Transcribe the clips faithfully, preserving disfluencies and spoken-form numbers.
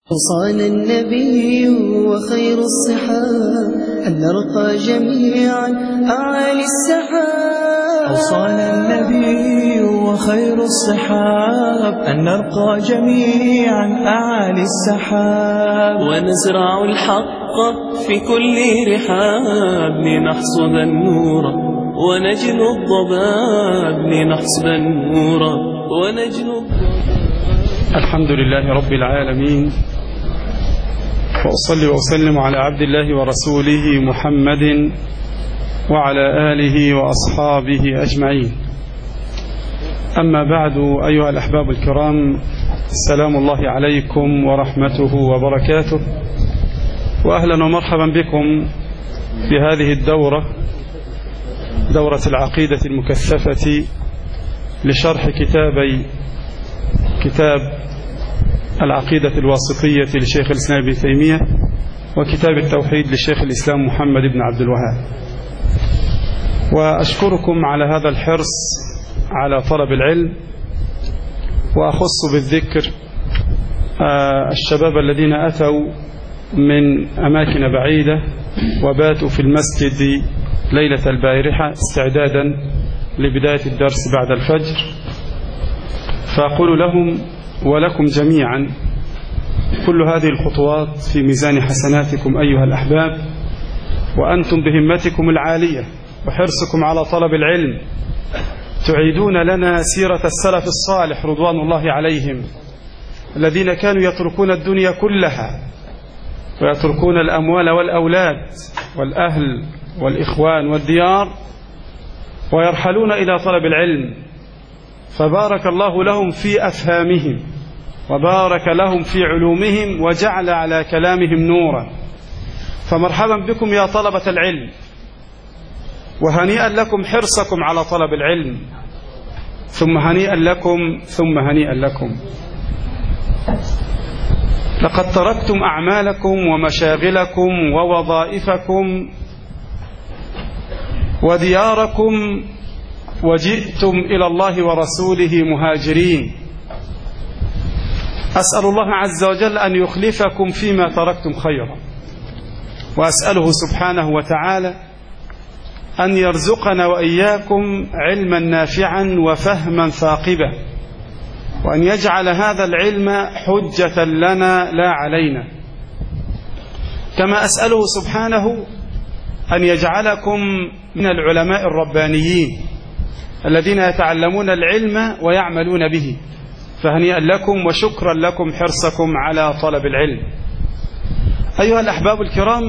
أوصانا النبي وخير الصحاب أن نرقى جميعا أعالي السحاب. أوصانا النبي وخير الصحاب أن نرقى جميعا أعالي السحاب، ونزرع الحق في كل رحاب لنحصد النور ونجلو الضباب، لنحصد النور ونجلو الضباب. الحمد لله رب العالمين، وأصلي وأسلم على عبد الله ورسوله محمد وعلى آله وأصحابه أجمعين. أما بعد، أيها الأحباب الكرام، سلام الله عليكم ورحمته وبركاته، وأهلا ومرحبا بكم في هذه الدورة، دورة العقيدة المكثفة لشرح كتابي كتاب العقيدة الواسطية لشيخ الإسلام ابن تيمية، وكتاب التوحيد لشيخ الإسلام محمد بن عبد الوهاب. وأشكركم على هذا الحرص على طلب العلم، وأخص بالذكر الشباب الذين أتوا من أماكن بعيدة وباتوا في المسجد ليلة البارحة استعدادا لبداية الدرس بعد الفجر، فأقول لهم ولكم جميعا كل هذه الخطوات في ميزان حسناتكم أيها الأحباب، وأنتم بهمتكم العالية وحرصكم على طلب العلم تعيدون لنا سيرة السلف الصالح رضوان الله عليهم، الذين كانوا يتركون الدنيا كلها ويتركون الأموال والأولاد والأهل والإخوان والديار ويرحلون إلى طلب العلم، فبارك الله لهم في أفهامهم وبارك لهم في علومهم وجعل على كلامهم نورا. فمرحبا بكم يا طلبة العلم، وهنيئا لكم حرصكم على طلب العلم، ثم هنيئا لكم ثم هنيئا لكم. لقد تركتم أعمالكم ومشاغلكم ووظائفكم ودياركم وجئتم إلى الله ورسوله مهاجرين. أسأل الله عز وجل أن يخلفكم فيما تركتم خيرا، وأسأله سبحانه وتعالى أن يرزقنا وإياكم علما نافعا وفهما ثاقبا، وأن يجعل هذا العلم حجة لنا لا علينا، كما أسأله سبحانه أن يجعلكم من العلماء الربانيين الذين يتعلمون العلم ويعملون به. فهنيئا لكم وشكرا لكم حرصكم على طلب العلم. أيها الأحباب الكرام،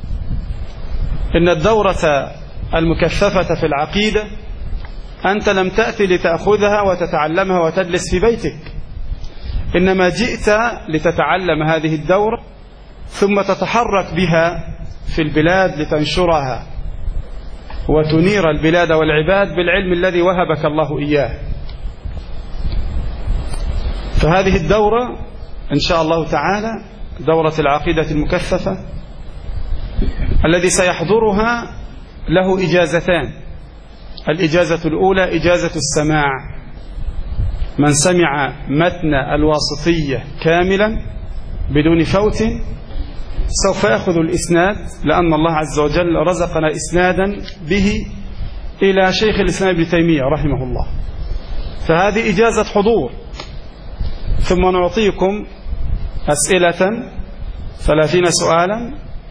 إن الدورة المكثفة في العقيدة أنت لم تأتي لتأخذها وتتعلمها وتجلس في بيتك، إنما جئت لتتعلم هذه الدورة ثم تتحرك بها في البلاد لتنشرها وتنير البلاد والعباد بالعلم الذي وهبك الله إياه. فهذه الدورة إن شاء الله تعالى دورة العقيدة المكثفة الذي سيحضرها له إجازتان. الإجازة الأولى إجازة السماع، من سمع متن الواسطية كاملا بدون فوت سوف يأخذ الإسناد، لأن الله عز وجل رزقنا إسنادا به إلى شيخ الإسلام ابن تيمية رحمه الله. فهذه إجازة حضور. ثم نعطيكم أسئلة ثلاثين سؤالا،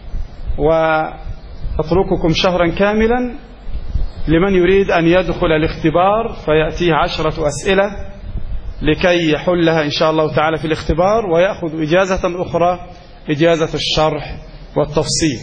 وأترككم شهرا كاملا لمن يريد أن يدخل الاختبار فيأتيه عشرة أسئلة لكي يحلها إن شاء الله تعالى في الاختبار، ويأخذ إجازة أخرى إجازة الشرح والتفصيل.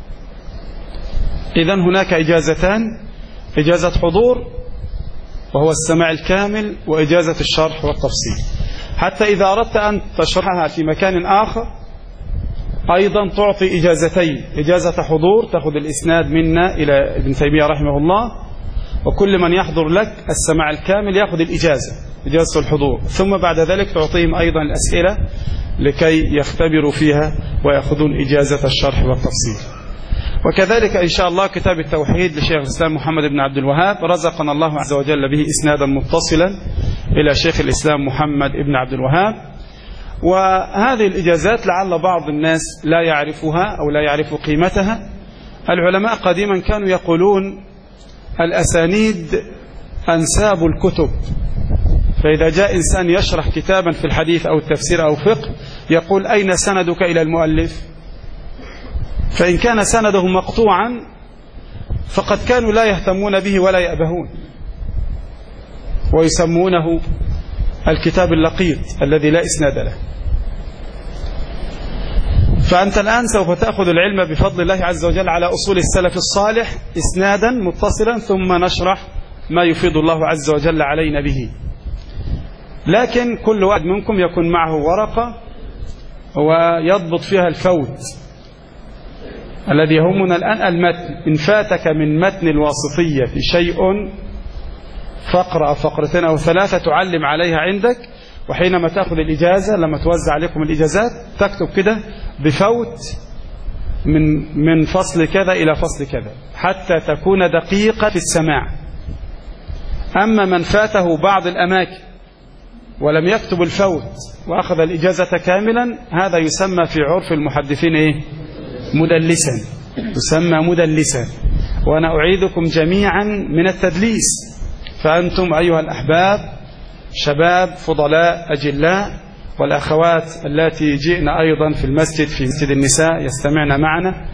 إذن هناك إجازتان: إجازة حضور وهو السماع الكامل، وإجازة الشرح والتفصيل. حتى إذا أردت أن تشرحها في مكان آخر أيضا تعطي إجازتين: إجازة حضور تأخذ الإسناد منا إلى ابن تيمية رحمه الله، وكل من يحضر لك السماع الكامل يأخذ الإجازة، إجازة الحضور، ثم بعد ذلك تعطيهم أيضا الأسئلة لكي يختبروا فيها ويأخذون إجازة الشرح والتفصيل. وكذلك إن شاء الله كتاب التوحيد لشيخ الإسلام محمد بن عبد الوهاب، رزقنا الله عز وجل به إسنادا متصلا إلى شيخ الإسلام محمد بن عبد الوهاب. وهذه الإجازات لعل بعض الناس لا يعرفها أو لا يعرف قيمتها. العلماء قديما كانوا يقولون الأسانيد أنساب الكتب، فإذا جاء إنسان يشرح كتابا في الحديث أو التفسير أو فقه يقول أين سندك إلى المؤلف؟ فإن كان سنده مقطوعا فقد كانوا لا يهتمون به ولا يأبهون، ويسمونه الكتاب اللقيط الذي لا إسناد له. فأنت الآن سوف تأخذ العلم بفضل الله عز وجل على أصول السلف الصالح إسنادا متصلا، ثم نشرح ما يفيد الله عز وجل علينا به. لكن كل واحد منكم يكون معه ورقة ويضبط فيها الفوت. الذي يهمنا الآن المتن. إن فاتك من متن الواسطية شيء، فقرة أو فقرتين أو ثلاثة تعلم عليها عندك، وحينما تأخذ الإجازة لما توزع عليكم الإجازات تكتب كده بفوت من من فصل كذا إلى فصل كذا حتى تكون دقيقة في السماع. أما من فاته بعض الأماكن ولم يكتب الفوت وأخذ الإجازة كاملا، هذا يسمى في عرف المحدثين إيه؟ مدلسا، يسمى مدلسا. وأنا أعيذكم جميعا من التدليس. فأنتم أيها الأحباب شباب فضلاء أجلاء، والأخوات التي جئن أيضا في المسجد في مسجد النساء يستمعن معنا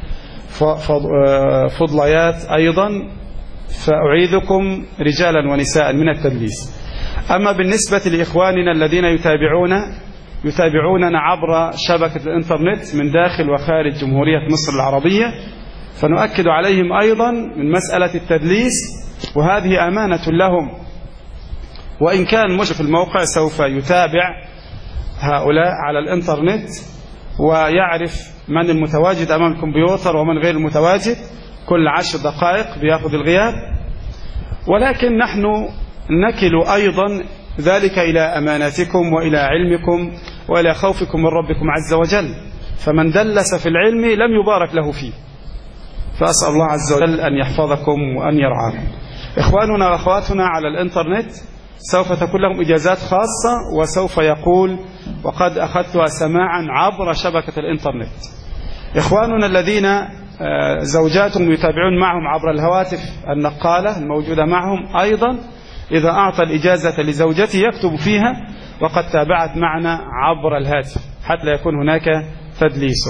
فضليات أيضا، فأعيذكم رجالا ونساء من التدليس. أما بالنسبة لإخواننا الذين يتابعون يتابعوننا عبر شبكة الإنترنت من داخل وخارج جمهورية مصر العربية، فنؤكد عليهم أيضا من مسألة التدليس، وهذه أمانة لهم. وإن كان مشرف الموقع سوف يتابع هؤلاء على الإنترنت ويعرف من المتواجد أمام الكمبيوتر ومن غير المتواجد، كل عشر دقائق بيأخذ الغياب. ولكن نحن نكل أيضا ذلك إلى أماناتكم وإلى علمكم وإلى خوفكم من ربكم عز وجل. فمن دلس في العلم لم يبارك له فيه، فأسأل الله عز وجل أن يحفظكم وأن يرعاكم. إخواننا وأخواتنا على الإنترنت سوف تكون لهم إجازات خاصة، وسوف يقول وقد أخذتها سماعا عبر شبكة الإنترنت. إخواننا الذين زوجاتهم يتابعون معهم عبر الهواتف النقالة الموجودة معهم أيضا، إذا أعطى الإجازة لزوجته يكتب فيها وقد تابعت معنا عبر الهاتف حتى لا يكون هناك تدليس.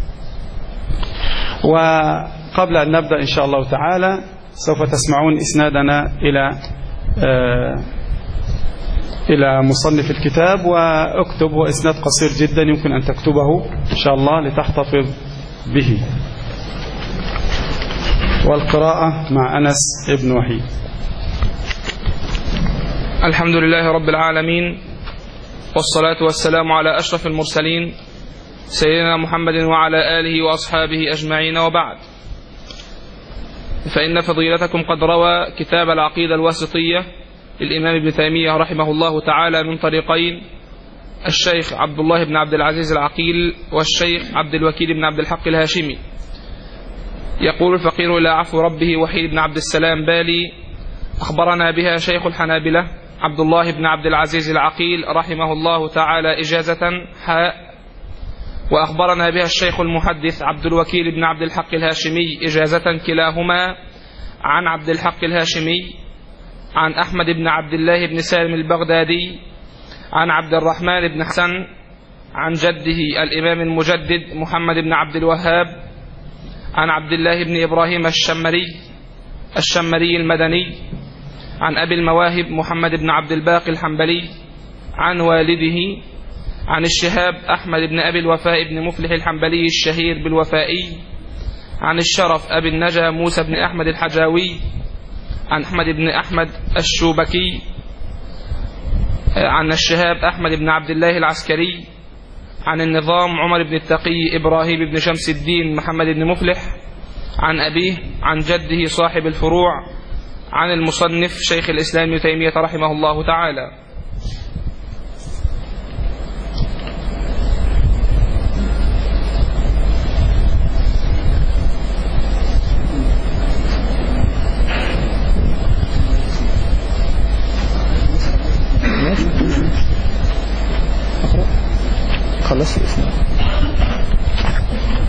وقبل أن نبدأ إن شاء الله تعالى سوف تسمعون إسنادنا إلى آه إلى مصنف الكتاب، واكتب، هو إسناد قصير جدا يمكن أن تكتبه إن شاء الله لتحتفظ به. والقراءة مع أنس ابن وحيد. الحمد لله رب العالمين، والصلاة والسلام على أشرف المرسلين سيدنا محمد وعلى آله وأصحابه أجمعين، وبعد. فإن فضيلتكم قد روى كتاب العقيدة الواسطية للإمام ابن تيمية رحمه الله تعالى من طريقين: الشيخ عبد الله بن عبد العزيز العقيل والشيخ عبد الوكيل بن عبد الحق الهاشمي. يقول الفقير إلى عفو ربه وحيد بن عبد السلام بالي: أخبرنا بها شيخ الحنابلة عبد الله بن عبد العزيز العقيل رحمه الله تعالى إجازة حاء، وأخبرنا بها الشيخ المحدث عبد الوكيل بن عبد الحق الهاشمي إجازة كلاهما عن عبد الحق الهاشمي عن أحمد بن عبد الله بن سالم البغدادي عن عبد الرحمن بن حسن عن جده الإمام المجدد محمد بن عبد الوهاب عن عبد الله بن إبراهيم الشمري الشمري المدني عن أبي المواهب محمد بن عبد الباقي الحنبلي عن والده عن الشهاب أحمد بن أبي الوفاء بن مفلح الحنبلي الشهير بالوفائي عن الشرف أبي النجا موسى بن أحمد الحجاوي عن أحمد بن أحمد الشوبكي عن الشهاب أحمد بن عبد الله العسكري عن النظام عمر بن التقي إبراهيم بن شمس الدين محمد بن مفلح عن أبيه عن جده صاحب الفروع عن المصنف شيخ الإسلام ابن تيمية رحمه الله تعالى.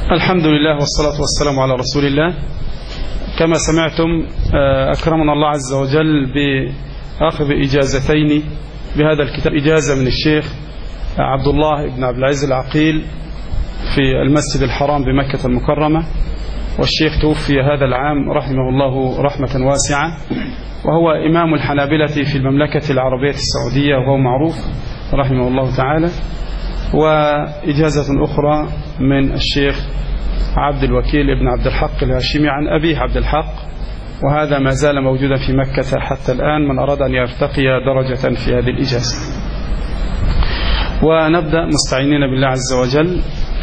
الحمد لله والصلاة والسلام على رسول الله. كما سمعتم أكرمنا الله عز وجل بأخذ إجازتين بهذا الكتاب، إجازة من الشيخ عبد الله بن عبد العزيز العقيل في المسجد الحرام بمكة المكرمة، والشيخ توفي هذا العام رحمه الله رحمة واسعة، وهو إمام الحنابلة في المملكة العربية السعودية، وهو معروف رحمه الله تعالى. وإجازة أخرى من الشيخ عبد الوكيل ابن عبد الحق الهاشمي عن أبيه عبد الحق، وهذا ما زال موجودا في مكة حتى الآن، من أراد أن يرتقي درجة في هذه الإجازة. ونبدأ مستعينين بالله عز وجل.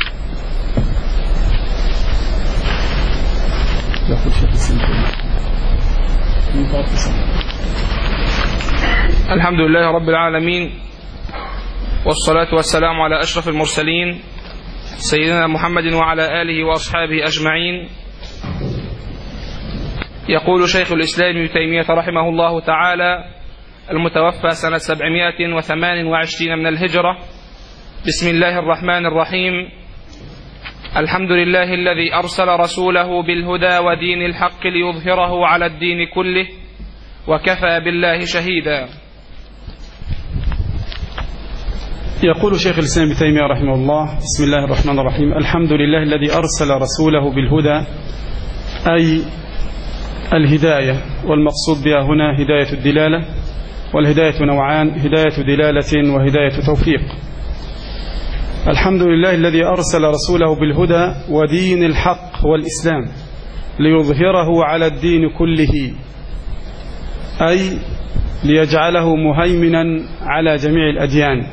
الحمد لله رب العالمين، والصلاة والسلام على أشرف المرسلين سيدنا محمد وعلى آله وأصحابه أجمعين. يقول شيخ الإسلام ابن تيمية رحمه الله تعالى المتوفى سنة سبعمائة وثمان وعشرين من الهجرة: بسم الله الرحمن الرحيم. الحمد لله الذي أرسل رسوله بالهدى ودين الحق ليظهره على الدين كله، وكفى بالله شهيدا. يقول شيخ الإسلام ابن تيمية رحمه الله: بسم الله الرحمن الرحيم. الحمد لله الذي أرسل رسوله بالهدى، أي الهداية، والمقصود بها هنا هداية الدلالة، والهداية نوعان: هداية دلالة وهداية توفيق. الحمد لله الذي أرسل رسوله بالهدى ودين الحق والإسلام ليظهره على الدين كله، أي ليجعله مهيمنا على جميع الأديان.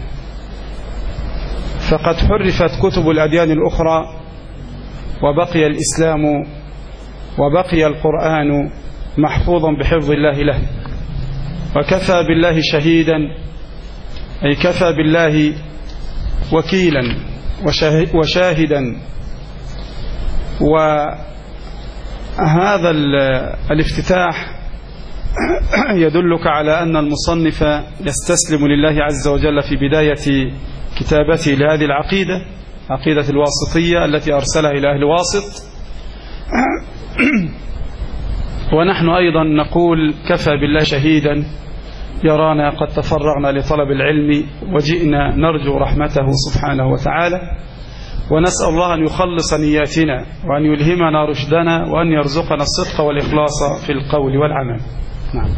فقد حرفت كتب الأديان الأخرى وبقي الإسلام وبقي القرآن محفوظا بحفظ الله له، وكفى بالله شهيدا، أي كفى بالله وكيلا وشاهدا. وهذا الافتتاح يدلك على أن المصنف يستسلم لله عز وجل في بداية كتابته لهذه العقيدة، عقيدة الواسطية التي أرسلها إلى أهل واسط. ونحن أيضا نقول كفى بالله شهيدا، يرانا قد تفرغنا لطلب العلم وجئنا نرجو رحمته سبحانه وتعالى، ونسأل الله أن يخلص نياتنا وأن يلهمنا رشدنا وأن يرزقنا الصدق والإخلاص في القول والعمل. نعم.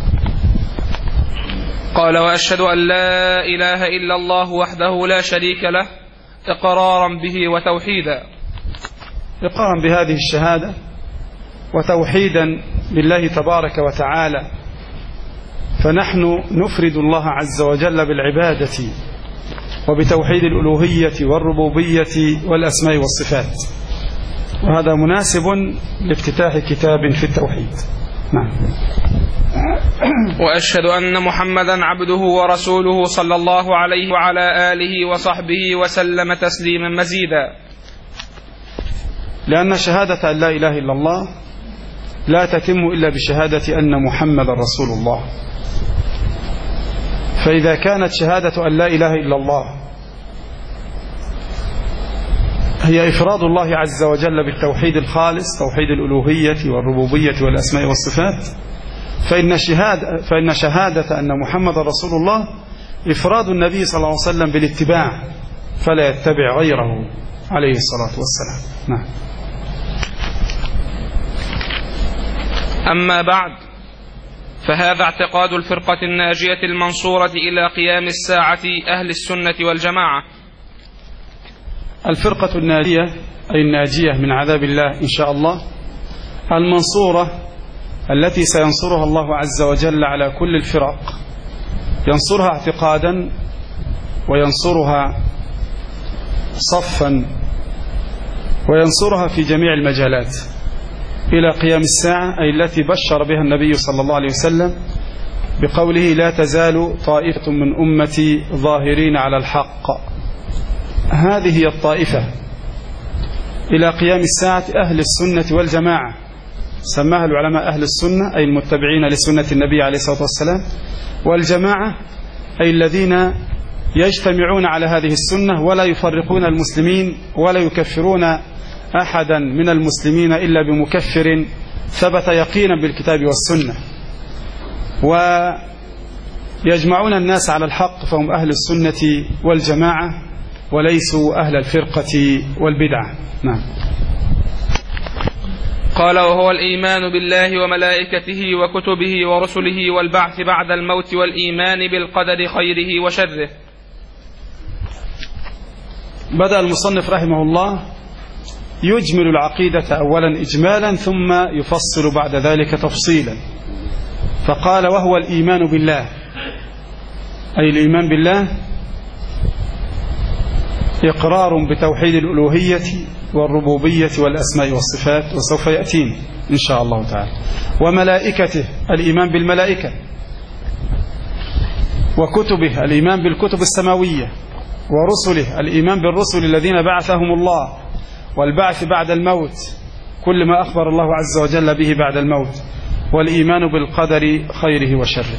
قال: وأشهد أن لا إله إلا الله وحده لا شريك له، إقرارا به وتوحيدا. إقرارا بهذه الشهادة وتوحيدا بالله تبارك وتعالى، فنحن نفرد الله عز وجل بالعبادة وبتوحيد الألوهية والربوبية والأسماء والصفات، وهذا مناسب لافتتاح كتاب في التوحيد. نعم. وأشهد أن محمدا عبده ورسوله صلى الله عليه وعلى آله وصحبه وسلم تسليما مزيدا. لأن شهادة أن لا إله إلا الله لا تتم إلا بشهادة أن محمد رسول الله. فإذا كانت شهادة أن لا إله إلا الله هي إفراد الله عز وجل بالتوحيد الخالص، توحيد الألوهية والربوبية والأسماء والصفات، فإن شهادة, فإن شهادة أن محمد رسول الله إفراد النبي صلى الله عليه وسلم بالاتباع، فلا يتبع غيره عليه الصلاة والسلام. نعم. أما بعد، فهذا اعتقاد الفرقة الناجية المنصورة إلى قيام الساعة أهل السنة والجماعة. الفرقة الناجية أي الناجية من عذاب الله إن شاء الله، المنصورة التي سينصرها الله عز وجل على كل الفرق، ينصرها اعتقادا وينصرها صفا وينصرها في جميع المجالات إلى قيام الساعة، أي التي بشر بها النبي صلى الله عليه وسلم بقوله: لا تزال طائفة من أمتي ظاهرين على الحق. هذه هي الطائفة إلى قيام الساعة أهل السنة والجماعة، سماها العلماء أهل السنة أي المتبعين لسنة النبي عليه الصلاة والسلام، والجماعة أي الذين يجتمعون على هذه السنة ولا يفرقون المسلمين ولا يكفرون أحدا من المسلمين إلا بمكفر ثبت يقينا بالكتاب والسنة، ويجمعون الناس على الحق فهم أهل السنة والجماعة وليسوا أهل الفرقة والبدعة. نعم. قال: وهو الإيمان بالله وملائكته وكتبه ورسله والبعث بعد الموت والإيمان بالقدر خيره وشره. بدأ المصنف رحمه الله يجمل العقيدة أولا إجمالا ثم يفصل بعد ذلك تفصيلا، فقال: وهو الإيمان بالله، أي الإيمان بالله إقرار بتوحيد الألوهية والربوبية والأسماء والصفات، وسوف يأتين إن شاء الله تعالى. وملائكته، الإيمان بالملائكة، وكتبه، الإيمان بالكتب السماوية، ورسله، الإيمان بالرسل الذين بعثهم الله، والبعث بعد الموت، كل ما أخبر الله عز وجل به بعد الموت، والإيمان بالقدر خيره وشره.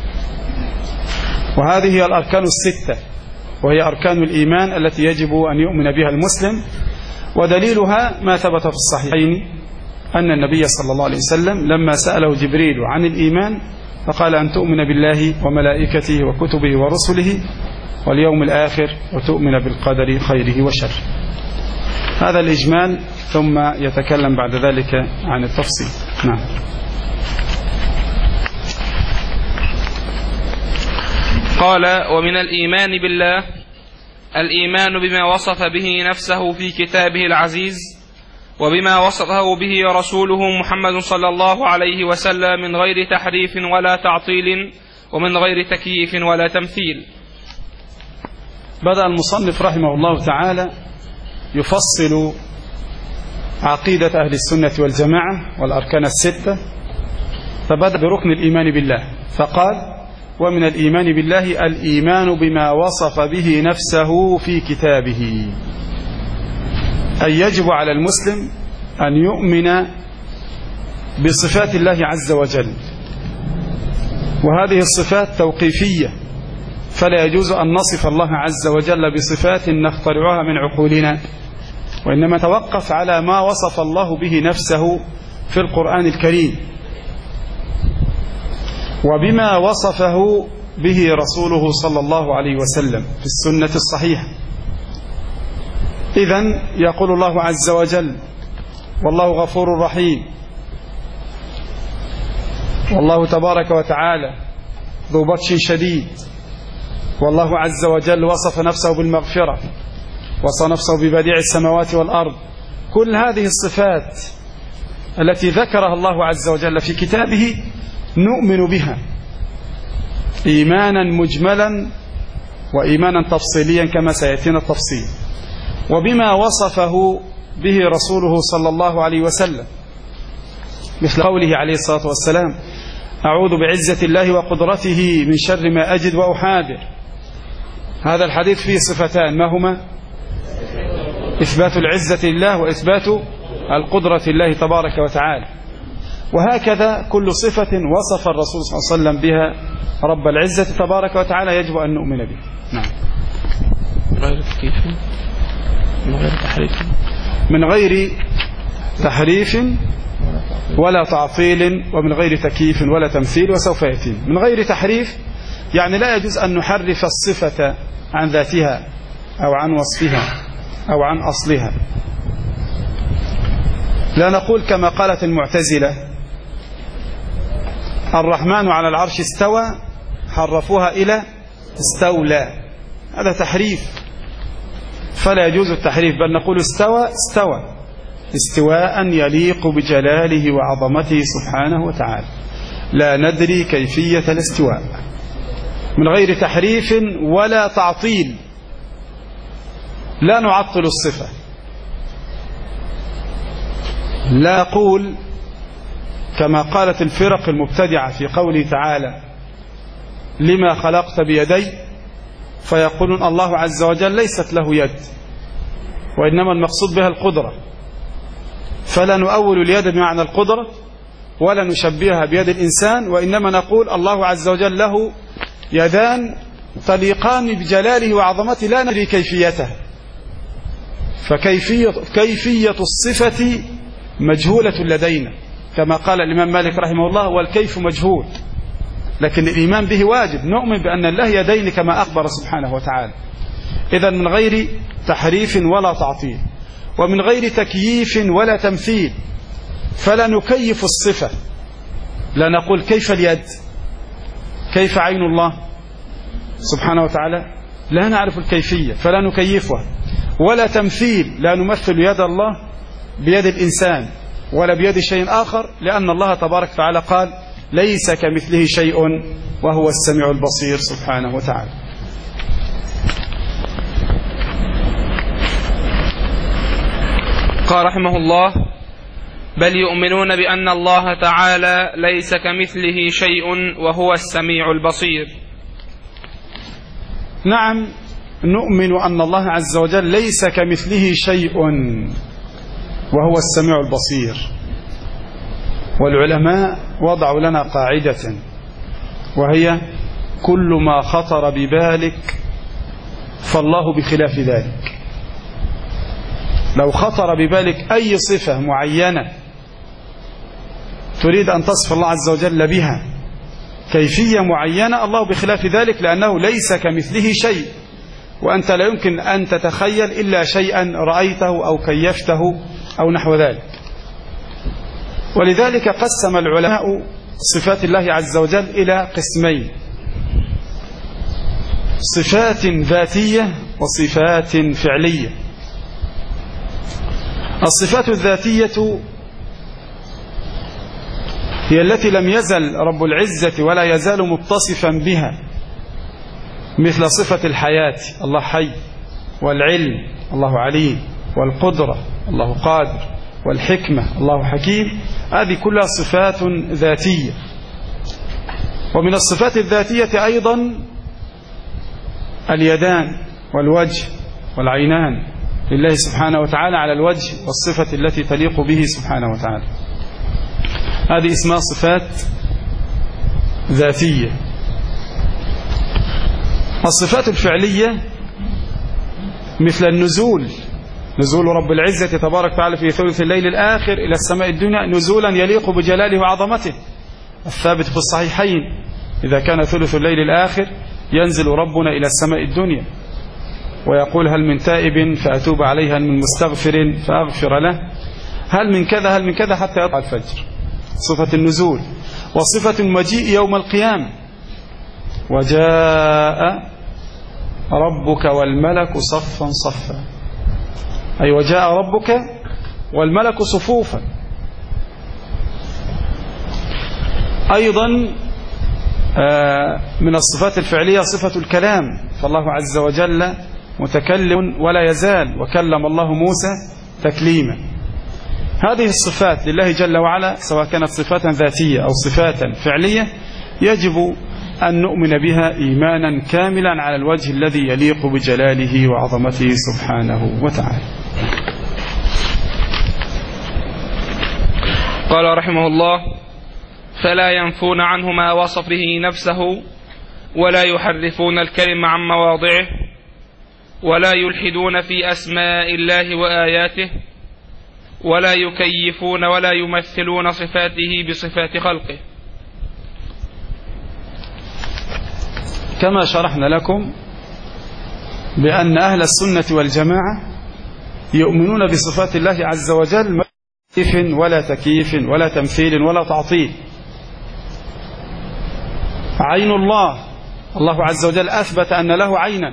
وهذه هي الأركان الستة، وهي أركان الإيمان التي يجب أن يؤمن بها المسلم، ودليلها ما ثبت في الصحيحين أن النبي صلى الله عليه وسلم لما سأله جبريل عن الإيمان فقال: أن تؤمن بالله وملائكته وكتبه ورسله واليوم الآخر وتؤمن بالقدر خيره وشره. هذا الإجمال، ثم يتكلم بعد ذلك عن التفصيل. نعم. قال: ومن الإيمان بالله الإيمان بما وصف به نفسه في كتابه العزيز، وبما وصفه به رسوله محمد صلى الله عليه وسلم من غير تحريف ولا تعطيل، ومن غير تكييف ولا تمثيل. بدأ المصنف رحمه الله تعالى يفصل عقيدة أهل السنة والجماعة والأركان الستة، فبدأ بركن الإيمان بالله فقال: ومن الإيمان بالله الإيمان بما وصف به نفسه في كتابه، أي يجب على المسلم أن يؤمن بصفات الله عز وجل، وهذه الصفات توقيفية، فلا يجوز أن نصف الله عز وجل بصفات نخترعها من عقولنا، وإنما توقف على ما وصف الله به نفسه في القرآن الكريم، وبما وصفه به رسوله صلى الله عليه وسلم في السنة الصحيحة. إذن يقول الله عز وجل: والله غفور رحيم، والله تبارك وتعالى ذو بطش شديد، والله عز وجل وصف نفسه بالمغفرة، وصف نفسه ببديع السماوات والأرض. كل هذه الصفات التي ذكرها الله عز وجل في كتابه نؤمن بها إيمانا مجملا وإيمانا تفصيليا كما سيأتينا التفصيل. وبما وصفه به رسوله صلى الله عليه وسلم، مثل قوله عليه الصلاة والسلام: أعوذ بعزة الله وقدرته من شر ما أجد وأحاذر. هذا الحديث فيه صفتان، ما هما؟ إثبات العزة لله وإثبات القدرة لله تبارك وتعالى. وهكذا كل صفة وصف الرسول صلى الله عليه وسلم بها رب العزة تبارك وتعالى يجب أن نؤمن بها. نعم. من غير تكييف من غير تحريف من غير تحريف ولا تعطيل، ومن غير تكييف ولا تمثيل، وسوف يأتي. من غير تحريف يعني لا يجوز أن نحرف الصفة عن ذاتها أو عن وصفها أو عن أصلها. لا نقول كما قالت المعتزلة: الرحمن على العرش استوى، حرفوها إلى استولى، هذا تحريف، فلا يجوز التحريف، بل نقول استوى استوى استواء يليق بجلاله وعظمته سبحانه وتعالى، لا ندري كيفية الاستواء، من غير تحريف ولا تعطيل. لا نعطل الصفة، لا نقول كما قالت الفرق المبتدعة في قوله تعالى: لما خلقت بيدي، فيقولون الله عز وجل ليست له يد، وإنما المقصود بها القدرة، فلا نؤول اليد بمعنى القدرة ولا نشبهها بيد الإنسان، وإنما نقول الله عز وجل له يدان تليقان بجلاله وعظمته لا ندري كيفيته، فكيفية كيفية الصفة مجهولة لدينا، كما قال الإمام مالك رحمه الله: والكيف مجهول، لكن الإيمان به واجب. نؤمن بأن الله يدين كما أخبر سبحانه وتعالى. إذن من غير تحريف ولا تعطيل، ومن غير تكييف ولا تمثيل. فلا نكيف الصفة، لا نقول كيف اليد، كيف عين الله سبحانه وتعالى، لا نعرف الكيفية فلا نكيفها. ولا تمثيل، لا نمثل يد الله بيد الإنسان ولا بيد شيء آخر، لأن الله تبارك وتعالى قال: ليس كمثله شيء وهو السميع البصير سبحانه وتعالى. قال رحمه الله: بل يؤمنون بأن الله تعالى ليس كمثله شيء وهو السميع البصير. نعم، نؤمن أن الله عز وجل ليس كمثله شيء وهو السميع البصير. والعلماء وضعوا لنا قاعدة، وهي: كل ما خطر ببالك فالله بخلاف ذلك. لو خطر ببالك أي صفة معينة تريد أن تصف الله عز وجل بها كيفية معينة، الله بخلاف ذلك، لأنه ليس كمثله شيء، وأنت لا يمكن أن تتخيل إلا شيئا رأيته أو كيفته أو نحو ذلك. ولذلك قسم العلماء صفات الله عز وجل إلى قسمين: صفات ذاتية وصفات فعلية. الصفات الذاتية هي التي لم يزل رب العزة ولا يزال متصفا بها، مثل صفة الحياة، الله حي، والعلم، الله عليم، والقدرة، الله قادر، والحكمة، الله حكيم. هذه كلها صفات ذاتية. ومن الصفات الذاتية أيضا اليدان والوجه والعينان لله سبحانه وتعالى على الوجه والصفة التي تليق به سبحانه وتعالى. هذه اسمها صفات ذاتية. الصفات الفعلية مثل النزول، نزول رب العزة تبارك وتعالى في ثلث الليل الآخر إلى السماء الدنيا نزولا يليق بجلاله وعظمته، الثابت في الصحيحين: إذا كان ثلث الليل الآخر ينزل ربنا إلى السماء الدنيا ويقول: هل من تائب فأتوب عليه، هل من مستغفر فأغفر له، هل من كذا هل من كذا، حتى يطلع الفجر. صفة النزول. وصفة المجيء يوم القيامة: وجاء ربك والملك صفا صفا، أي وجاء ربك والملك صفوفا. أيضا من الصفات الفعلية صفة الكلام، فالله عز وجل متكلم ولا يزال، وكلم الله موسى تكليما. هذه الصفات لله جل وعلا سواء كانت صفات ذاتية أو صفات فعلية يجب أن نؤمن بها إيمانا كاملا على الوجه الذي يليق بجلاله وعظمته سبحانه وتعالى. قال رحمه الله: فلا ينفون عنه ما وصف به نفسه، ولا يحرفون الكلم عن مواضعه، ولا يلحدون في أسماء الله وآياته، ولا يكيفون ولا يمثلون صفاته بصفات خلقه. كما شرحنا لكم بأن أهل السنة والجماعة يؤمنون بصفات الله عز وجل ما كيف ولا تكييف ولا تمثيل ولا تعطيل. عين الله، الله عز وجل أثبت أن له عينا،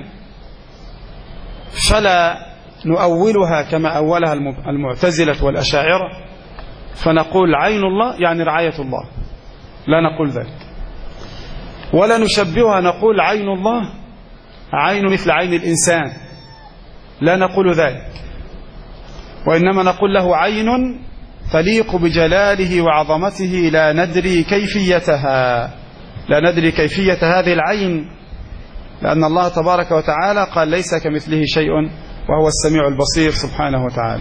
فلا نؤولها كما أولها المعتزلة والأشاعرة فنقول عين الله يعني رعاية الله، لا نقول ذلك. ولا نشبهها نقول عين الله عين مثل عين الإنسان، لا نقول ذلك، وإنما نقول له عين تليق بجلاله وعظمته لا ندري كيفيتها، لا ندري كيفية هذه العين، لأن الله تبارك وتعالى قال ليس كمثله شيء وهو السميع البصير سبحانه وتعالى.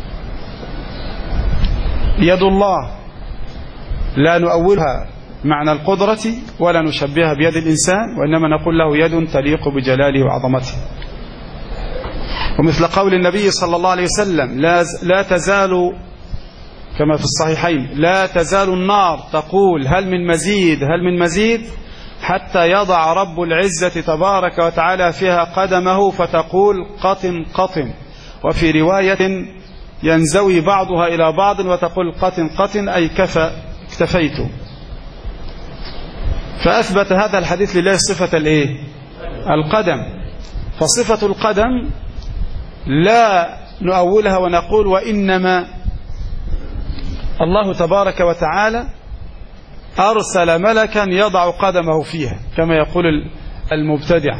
يد الله لا نؤولها معنى القدرة ولا نشبهها بيد الإنسان، وإنما نقول له يد تليق بجلاله وعظمته. ومثل قول النبي صلى الله عليه وسلم لا, لا تزال كما في الصحيحين لا تزال النار تقول هل من مزيد هل من مزيد حتى يضع رب العزة تبارك وتعالى فيها قدمه فتقول قطن قطن، وفي رواية ينزوي بعضها إلى بعض وتقول قطن قطن أي كفى اكتفيت. فأثبت هذا الحديث لله صفة الايه؟ القدم. فصفة القدم لا نؤولها ونقول وإنما الله تبارك وتعالى أرسل ملكا يضع قدمه فيها كما يقول المبتدع،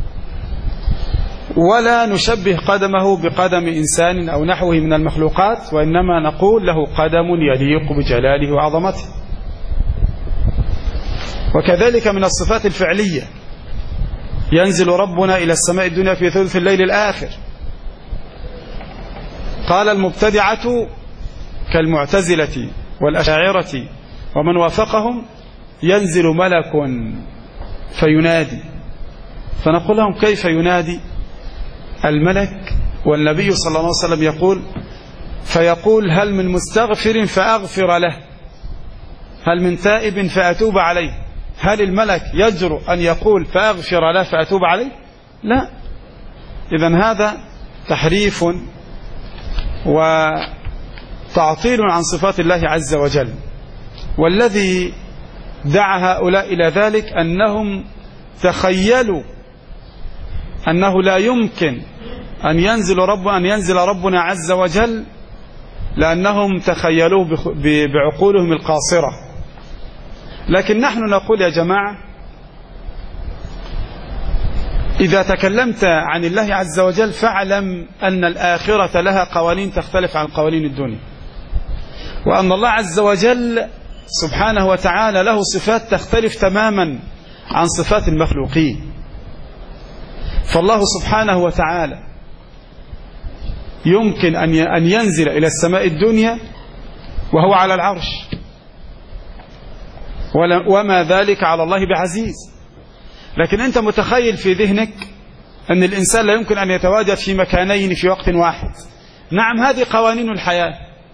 ولا نشبه قدمه بقدم إنسان أو نحوه من المخلوقات، وإنما نقول له قدم يليق بجلاله وعظمته. وكذلك من الصفات الفعلية ينزل ربنا إلى السماء الدنيا في ثلث الليل الآخر. قال المبتدعة كالمعتزلة والأشاعرة ومن وافقهم ينزل ملك فينادي، فنقول لهم كيف ينادي الملك والنبي صلى الله عليه وسلم يقول فيقول هل من مستغفر فأغفر له، هل من تائب فأتوب عليه؟ هل الملك يجرؤ أن يقول فأغفر له فأتوب عليه؟ لا. إذن هذا تحريف وتعطيل عن صفات الله عز وجل. والذي دعا هؤلاء إلى ذلك أنهم تخيلوا أنه لا يمكن أن ينزل رب أن ينزل ربنا عز وجل، لأنهم تخيلوه بعقولهم القاصرة. لكن نحن نقول يا جماعة إذا تكلمت عن الله عز وجل فاعلم أن الآخرة لها قوانين تختلف عن قوانين الدنيا، وأن الله عز وجل سبحانه وتعالى له صفات تختلف تماما عن صفات المخلوقين. فالله سبحانه وتعالى يمكن أن ينزل إلى السماء الدنيا وهو على العرش، وما ذلك على الله بعزيز. لكن أنت متخيل في ذهنك أن الإنسان لا يمكن أن يتواجد في مكانين في وقت واحد. نعم هذه قوانين الحياة،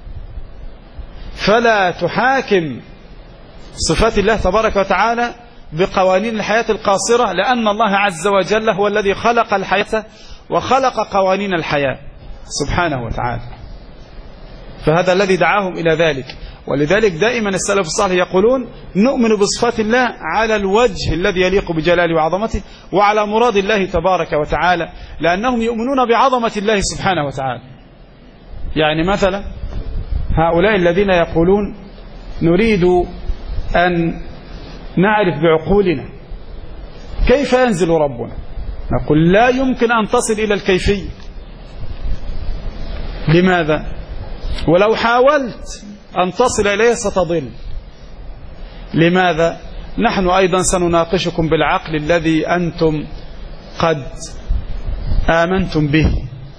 فلا تحاكم صفات الله تبارك وتعالى بقوانين الحياة القاصرة، لأن الله عز وجل هو الذي خلق الحياة وخلق قوانين الحياة سبحانه وتعالى. فهذا الذي دعاهم إلى ذلك. ولذلك دائما السلف الصالح يقولون نؤمن بصفات الله على الوجه الذي يليق بجلاله وعظمته وعلى مراد الله تبارك وتعالى، لأنهم يؤمنون بعظمة الله سبحانه وتعالى. يعني مثلا هؤلاء الذين يقولون نريد أن نعرف بعقولنا كيف ينزل ربنا، نقول لا يمكن أن تصل إلى الكيفية. لماذا؟ ولو حاولت أن تصل إليه ستضل. لماذا؟ نحن أيضا سنناقشكم بالعقل الذي أنتم قد آمنتم به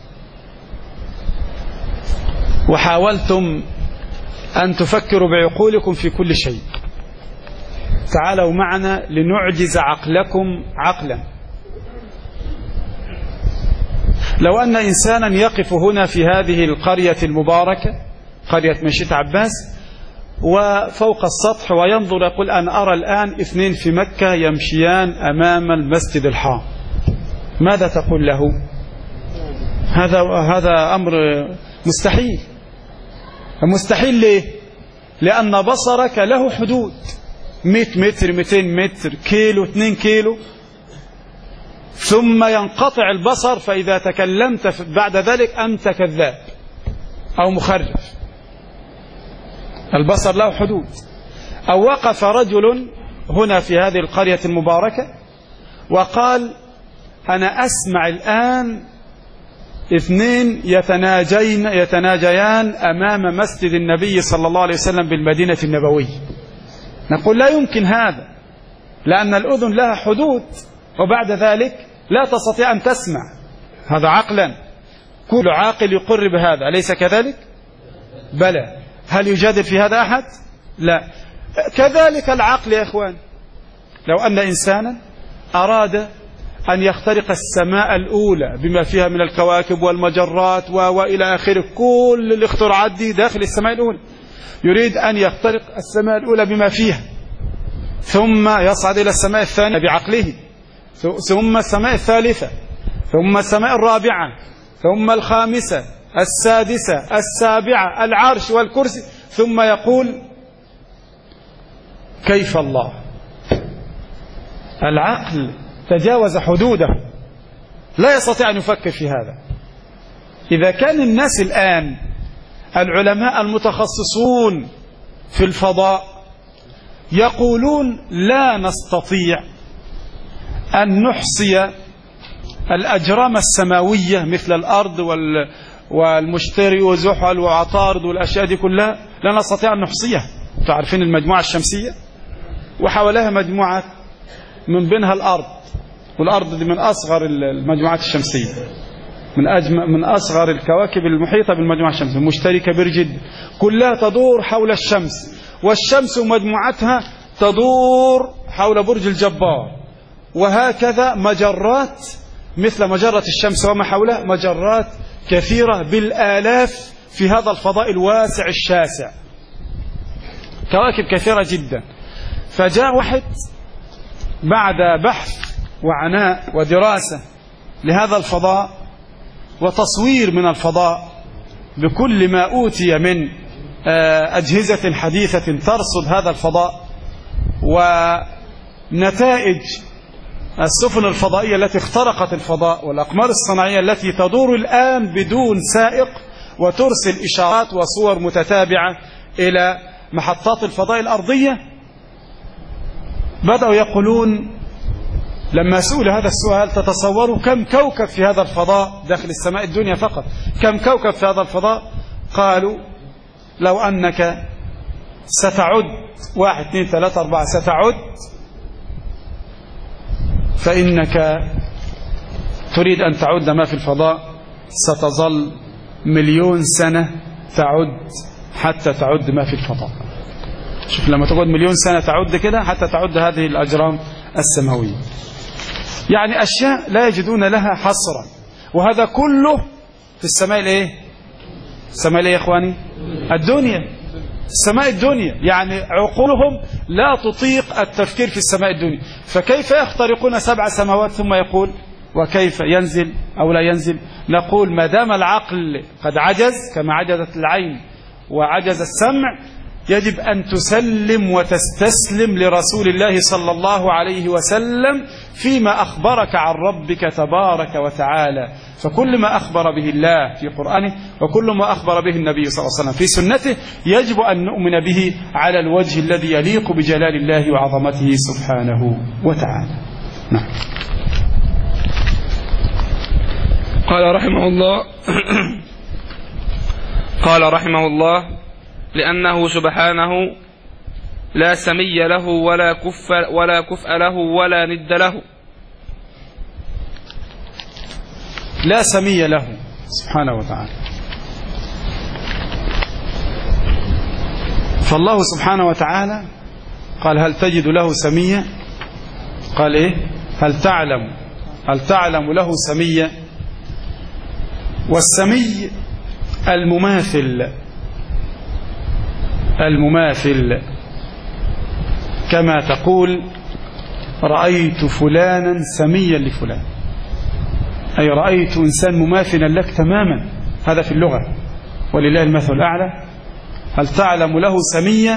وحاولتم أن تفكروا بعقولكم في كل شيء. تعالوا معنا لنعجز عقلكم عقلا. لو أن إنسانا يقف هنا في هذه القرية المباركة قرية مشيط عباس وفوق السطح وينظر يقول أنا أرى الآن اثنين في مكة يمشيان أمام المسجد الحرام، ماذا تقول له؟ هذا هذا أمر مستحيل. مستحيل ليه؟ لأن بصرك له حدود، مئة متر مئتين متر كيلو اثنين كيلو، ثم ينقطع البصر، فإذا تكلمت بعد ذلك أنت كذاب أو مخرف. البصر له حدود. أو وقف رجل هنا في هذه القرية المباركة وقال أنا أسمع الآن اثنين يتناجين يتناجيان أمام مسجد النبي صلى الله عليه وسلم بالمدينة النبوية. نقول لا يمكن هذا، لأن الأذن لها حدود، وبعد ذلك لا تستطيع أن تسمع. هذا عقلا، كل عاقل يقر بهذا، أليس كذلك؟ بلى. هل يجادل في هذا أحد؟ لا. كذلك العقل يا إخوان، لو أن إنسانا أراد أن يخترق السماء الأولى بما فيها من الكواكب والمجرات وإلى آخره، كل الاختراعات دي داخل السماء الأولى. يريد أن يخترق السماء الأولى بما فيها، ثم يصعد إلى السماء الثانية بعقله، ثم السماء الثالثة، ثم السماء الرابعة، ثم الخامسة، السادسة، السابعة، العرش والكرسي، ثم يقول كيف الله؟ العقل تجاوز حدوده، لا يستطيع أن يفكر في هذا. إذا كان الناس الآن العلماء المتخصصون في الفضاء يقولون لا نستطيع أن نحصي الأجرام السماوية مثل الأرض والمشتري وزحل وعطارد والأشياء دي كلها، لا نستطيع أن نحصيها. تعرفين المجموعة الشمسية وحولها مجموعة من بينها الأرض، والأرض دي من أصغر المجموعات الشمسية، من أجمع من أصغر الكواكب المحيطة بالمجموعة الشمسية، مشتري كبير جدا، كلها تدور حول الشمس، والشمس ومجموعتها تدور حول برج الجبار، وهكذا مجرات مثل مجرة الشمس وما حولها، مجرات كثيرة بالآلاف في هذا الفضاء الواسع الشاسع، كواكب كثيرة جدا. فجاء واحد بعد بحث وعناء ودراسة لهذا الفضاء وتصوير من الفضاء بكل ما أوتي من أجهزة حديثة ترصد هذا الفضاء، ونتائج السفن الفضائية التي اخترقت الفضاء، والأقمار الصناعية التي تدور الآن بدون سائق وترسل إشارات وصور متتابعة إلى محطات الفضاء الأرضية. بدأوا يقولون لما سئل هذا السؤال تتصوروا كم كوكب في هذا الفضاء داخل السماء الدنيا فقط، كم كوكب في هذا الفضاء؟ قالوا لو أنك ستعد واحد اثنين ثلاثة أربعة ستعد، فإنك تريد أن تعد ما في الفضاء ستظل مليون سنة تعد حتى تعد ما في الفضاء. شوف لما تقعد مليون سنة تعد كده حتى تعد هذه الأجرام السماوية، يعني أشياء لا يجدون لها حصرا. وهذا كله في السماء الايه؟ السماء الايه يا اخواني؟ الدنيا، السماء الدنيا، يعني عقولهم لا تطيق التفكير في السماء الدنيا. فكيف يخترقون سبع سماوات ثم يقول وكيف ينزل أو لا ينزل؟ نقول ما دام العقل قد عجز كما عجزت العين وعجز السمع، يجب أن تسلم وتستسلم لرسول الله صلى الله عليه وسلم فيما أخبرك عن ربك تبارك وتعالى. فكل ما أخبر به الله في قرآنه وكل ما أخبر به النبي صلى الله عليه وسلم في سنته يجب أن نؤمن به على الوجه الذي يليق بجلال الله وعظمته سبحانه وتعالى. نعم. قال رحمه الله قال رحمه الله لأنه سبحانه لا سمي له ولا كف ولا كفء له ولا ند له. لا سمي له سبحانه وتعالى. فالله سبحانه وتعالى قال هل تجد له سميا؟ قال ايه؟ هل تعلم هل تعلم له سميا؟ والسمي المماثل، المماثل كما تقول رأيت فلانا سميا لفلان، أي رأيت إنسان مماثلا لك تماما، هذا في اللغة، ولله المثل الأعلى. هل تعلم له سميا؟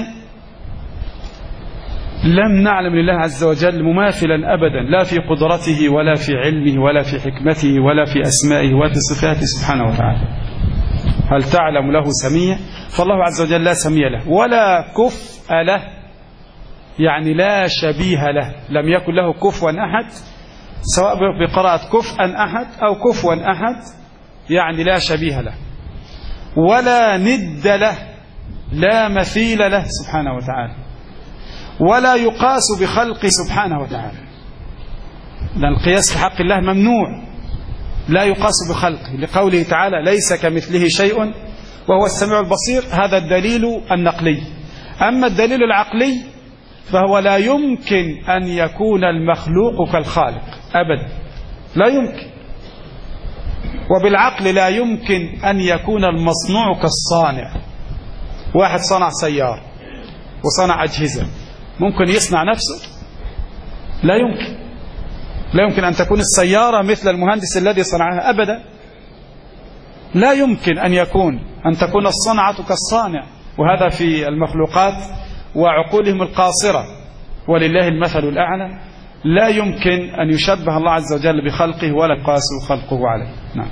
لم نعلم لله عز وجل مماثلا أبدا، لا في قدرته ولا في علمه ولا في حكمته ولا في أسمائه ولا في صفاته سبحانه وتعالى. هل تعلم له سميا؟ فالله عز وجل لا سمي له ولا كفء له، يعني لا شبيه له، لم يكن له كفوا أحد، سواء بقراءة كفءا أحد أو كفوا أحد، يعني لا شبيه له. ولا ند له، لا مثيل له سبحانه وتعالى، ولا يقاس بخلقه سبحانه وتعالى، لأن القياس في حق الله ممنوع، لا يقاس بخلقه، لقوله تعالى ليس كمثله شيء وهو السميع البصير. هذا الدليل النقلي. أما الدليل العقلي فهو لا يمكن أن يكون المخلوق كالخالق أبدا، لا يمكن. وبالعقل لا يمكن أن يكون المصنوع كالصانع. واحد صنع سيارة وصنع أجهزة، ممكن يصنع نفسه؟ لا يمكن. لا يمكن أن تكون السيارة مثل المهندس الذي صنعها أبدا. لا يمكن أن يكون أن تكون الصنعة كالصانع. وهذا في المخلوقات وعقولهم القاصرة، ولله المثل الأعلى. لا يمكن أن يشبه الله عز وجل بخلقه ولا يقاس خلقه عليه. نعم.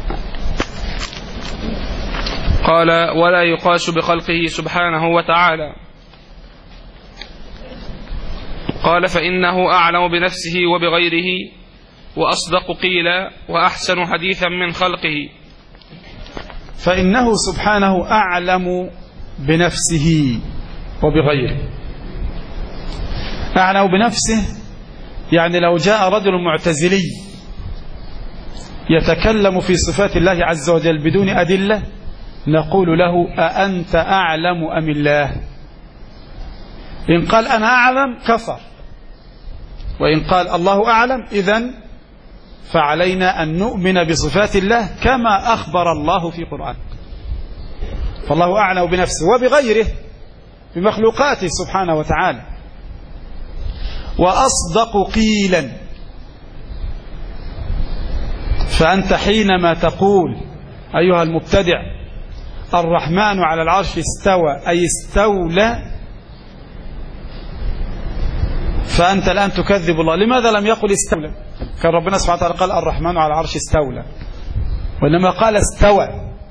قال: ولا يقاس بخلقه سبحانه وتعالى. قال: فإنه أعلم بنفسه وبغيره، وأصدق قيلا، وأحسن حديثا من خلقه. فإنه سبحانه أعلم بنفسه وبغيره. أعلم بنفسه يعني لو جاء رجل معتزلي يتكلم في صفات الله عز وجل بدون أدلة نقول له: أأنت أعلم أم الله؟ إن قال أنا أعلم كفر، وإن قال الله أعلم إذن فعلينا أن نؤمن بصفات الله كما أخبر الله في قرآن. فالله أعلم بنفسه وبغيره، بمخلوقاته سبحانه وتعالى. وأصدق قيلا. فأنت حينما تقول أيها المبتدع الرحمن على العرش استوى أي استولى، فأنت الآن تكذب الله. لماذا لم يقل استولى؟ كان ربنا سبحانه وتعالى قال الرحمن على العرش استولى، وإنما قال استوى.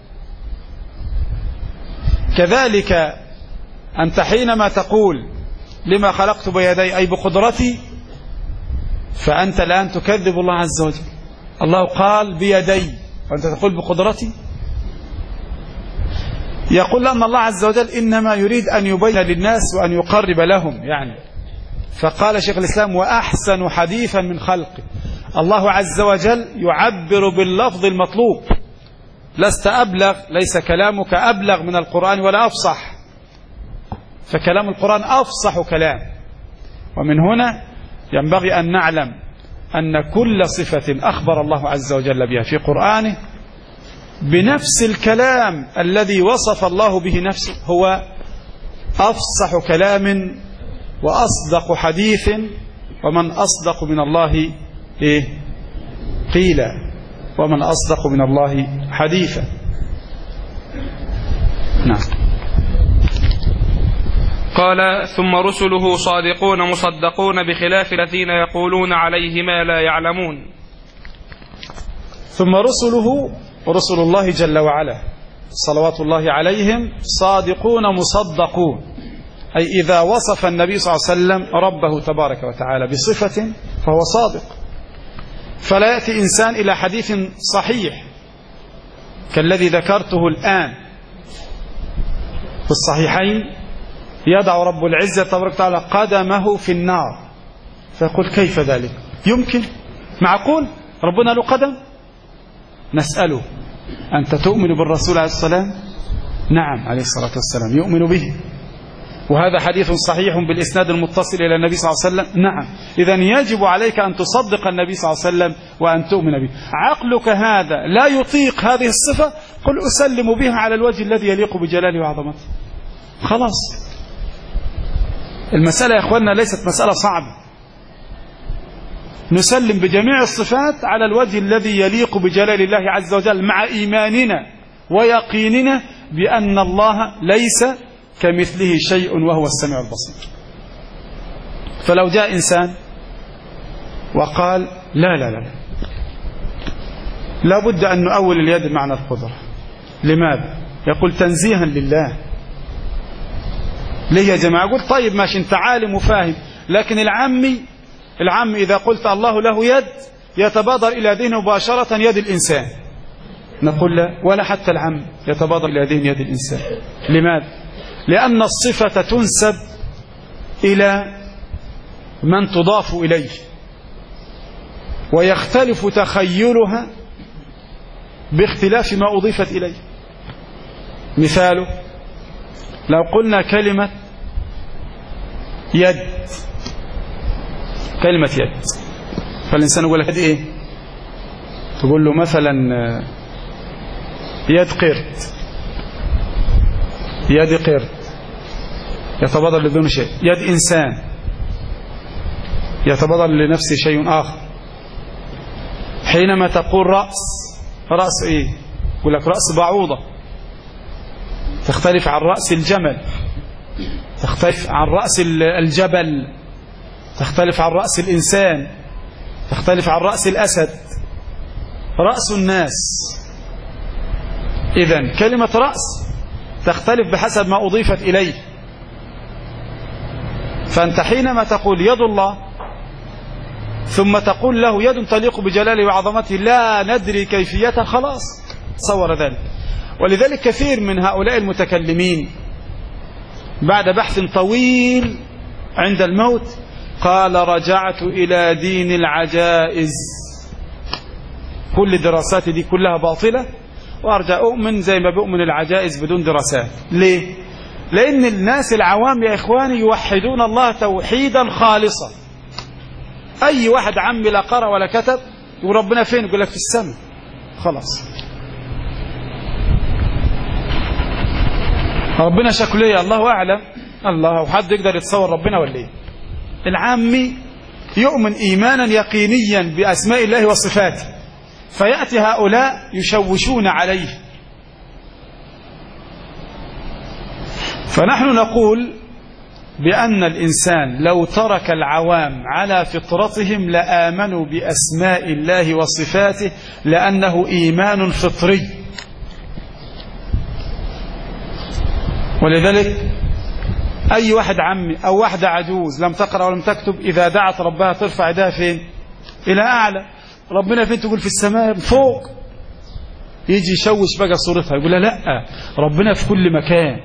كذلك أنت حينما تقول لما خلقت بيدي أي بقدرتي، فأنت الآن تكذب الله عز وجل. الله قال بيدي وأنت تقول بقدرتي. يقول أن الله عز وجل إنما يريد أن يبين للناس وأن يقرب لهم يعني. فقال شيخ الإسلام: وأحسن حديثا من خلقه. الله عز وجل يعبر باللفظ المطلوب. لست أبلغ، ليس كلامك أبلغ من القرآن ولا أفصح، فكلام القرآن أفصح كلام. ومن هنا ينبغي أن نعلم أن كل صفة أخبر الله عز وجل بها في قرآنه بنفس الكلام الذي وصف الله به نفسه هو أفصح كلام وأصدق حديث. ومن أصدق من الله إيه؟ قيلا. ومن أصدق من الله حديثا. نعم. قال: ثم رسله صادقون مصدقون بخلاف الذين يقولون عليه ما لا يعلمون. ثم رسله رسل الله جل وعلا صلوات الله عليهم صادقون مصدقون، أي إذا وصف النبي صلى الله عليه وسلم ربه تبارك وتعالى بصفة فهو صادق. فلا يأتي إنسان إلى حديث صحيح كالذي ذكرته الآن في الصحيحين: يضع رب العزة تبارك وتعالى قدمه في النار، فيقول: كيف ذلك؟ يمكن؟ معقول؟ ربنا له قدم؟ نسأله: أنت تؤمن بالرسول عليه السلام؟ نعم عليه الصلاة والسلام يؤمن به، وهذا حديث صحيح بالإسناد المتصل إلى النبي صلى الله عليه وسلم. نعم. إذن يجب عليك أن تصدق النبي صلى الله عليه وسلم وأن تؤمن به. عقلك هذا لا يطيق هذه الصفة، قل أسلم بها على الوجه الذي يليق بجلاله وعظمته. خلاص. المسألة يا أخواننا ليست مسألة صعبة. نسلم بجميع الصفات على الوجه الذي يليق بجلال الله عز وجل، مع إيماننا ويقيننا بأن الله ليس كمثله شيء وهو السميع البصير. فلو جاء إنسان وقال: لا لا لا لا بد أن نؤول اليد معنى القدرة. لماذا؟ يقول: تنزيها لله. ليه يا جماعة؟ أقول: طيب ماشي، أنت عالم وفاهم، لكن العامي العام إذا قلت الله له يد يتبادر إلى ذهنه مباشرة يد الإنسان. نقول: لا، ولا حتى العام يتبادر إلى ذهن يد الإنسان. لماذا؟ لأن الصفة تنسب إلى من تضاف إليه، ويختلف تخيلها باختلاف ما أضيفت إليه. مثاله: لو قلنا كلمة يد، كلمة يد، فالإنسان يقول لك إيه؟ تقول له مثلا يد قرد، يد قرد يتبادر لدون شيء، يد إنسان يتبادر لنفسه شيء آخر. حينما تقول رأس، رأس إيه؟ يقول لك رأس بعوضة، تختلف عن رأس الجمل، تختلف عن رأس الجبل، تختلف عن رأس الإنسان، تختلف عن رأس الأسد، رأس الناس. إذن كلمة رأس تختلف بحسب ما أضيفت إليه. فأنت حينما تقول يد الله ثم تقول له يد تليق بجلاله وعظمته لا ندري كيفيتها، خلاص صور ذلك. ولذلك كثير من هؤلاء المتكلمين بعد بحث طويل عند الموت قال رجعت إلى دين العجائز، كل دراساتي دي كلها باطلة وارجع أؤمن زي ما بؤمن العجائز بدون دراسات. ليه؟ لأن الناس العوام يا إخواني يوحدون الله توحيدا خالصا. أي واحد عمي لا قرأ ولا كتب يقول ربنا فين؟ يقول لك في السماء، خلاص. ربنا شكله ايه؟ الله أعلم. الله، وحد يقدر يتصور ربنا ولا ايه؟ العامي يؤمن إيمانا يقينيا بأسماء الله وصفاته، فيأتي هؤلاء يشوشون عليه. فنحن نقول بأن الإنسان لو ترك العوام على فطرتهم لآمنوا بأسماء الله وصفاته، لأنه إيمان فطري. ولذلك أي واحد عمي أو واحدة عجوز لم تقرأ ولم تكتب إذا دعت ربها ترفع يدها فين؟ إلى أعلى. ربنا فين؟ تقول في السماء فوق. يجي يشوش بقى صورتها يقول لا ربنا في كل مكان.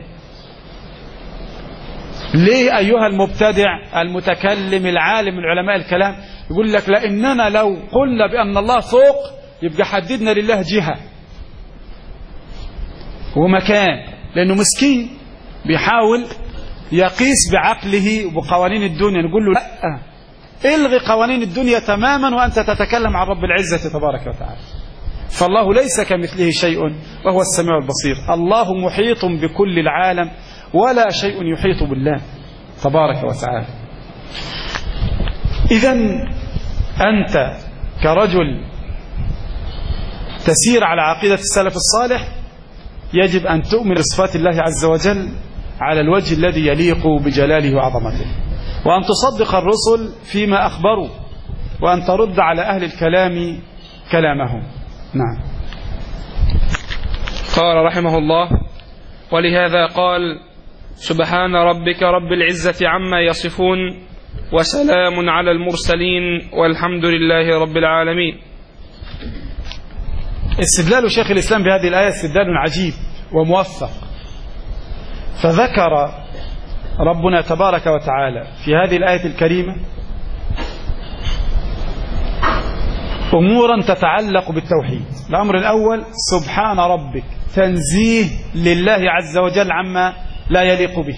ليه أيها المبتدع المتكلم العالم من علماء الكلام يقول لك لأننا لو قلنا بأن الله فوق يبقى حددنا لله جهة ومكان، لأنه مسكين بيحاول يقيس بعقله وبقوانين الدنيا. نقول له لا، الغي قوانين الدنيا تماما وأنت تتكلم عن رب العزة تبارك وتعالى. فالله ليس كمثله شيء وهو السميع البصير. الله محيط بكل العالم ولا شيء يحيط بالله تبارك وتعالى. إذن أنت كرجل تسير على عقيدة السلف الصالح يجب أن تؤمن بصفات الله عز وجل على الوجه الذي يليق بجلاله وعظمته، وأن تصدق الرسل فيما أخبروا، وأن ترد على أهل الكلام كلامهم. نعم. قال رحمه الله: ولهذا قال: سبحان ربك رب العزة عما يصفون وسلام على المرسلين والحمد لله رب العالمين. استدلال شيخ الإسلام بهذه الآية استدلال عجيب وموفق. فذكر ربنا تبارك وتعالى في هذه الآية الكريمة أمورا تتعلق بالتوحيد. الأمر الأول سبحان ربك، تنزيه لله عز وجل عما لا يليق به.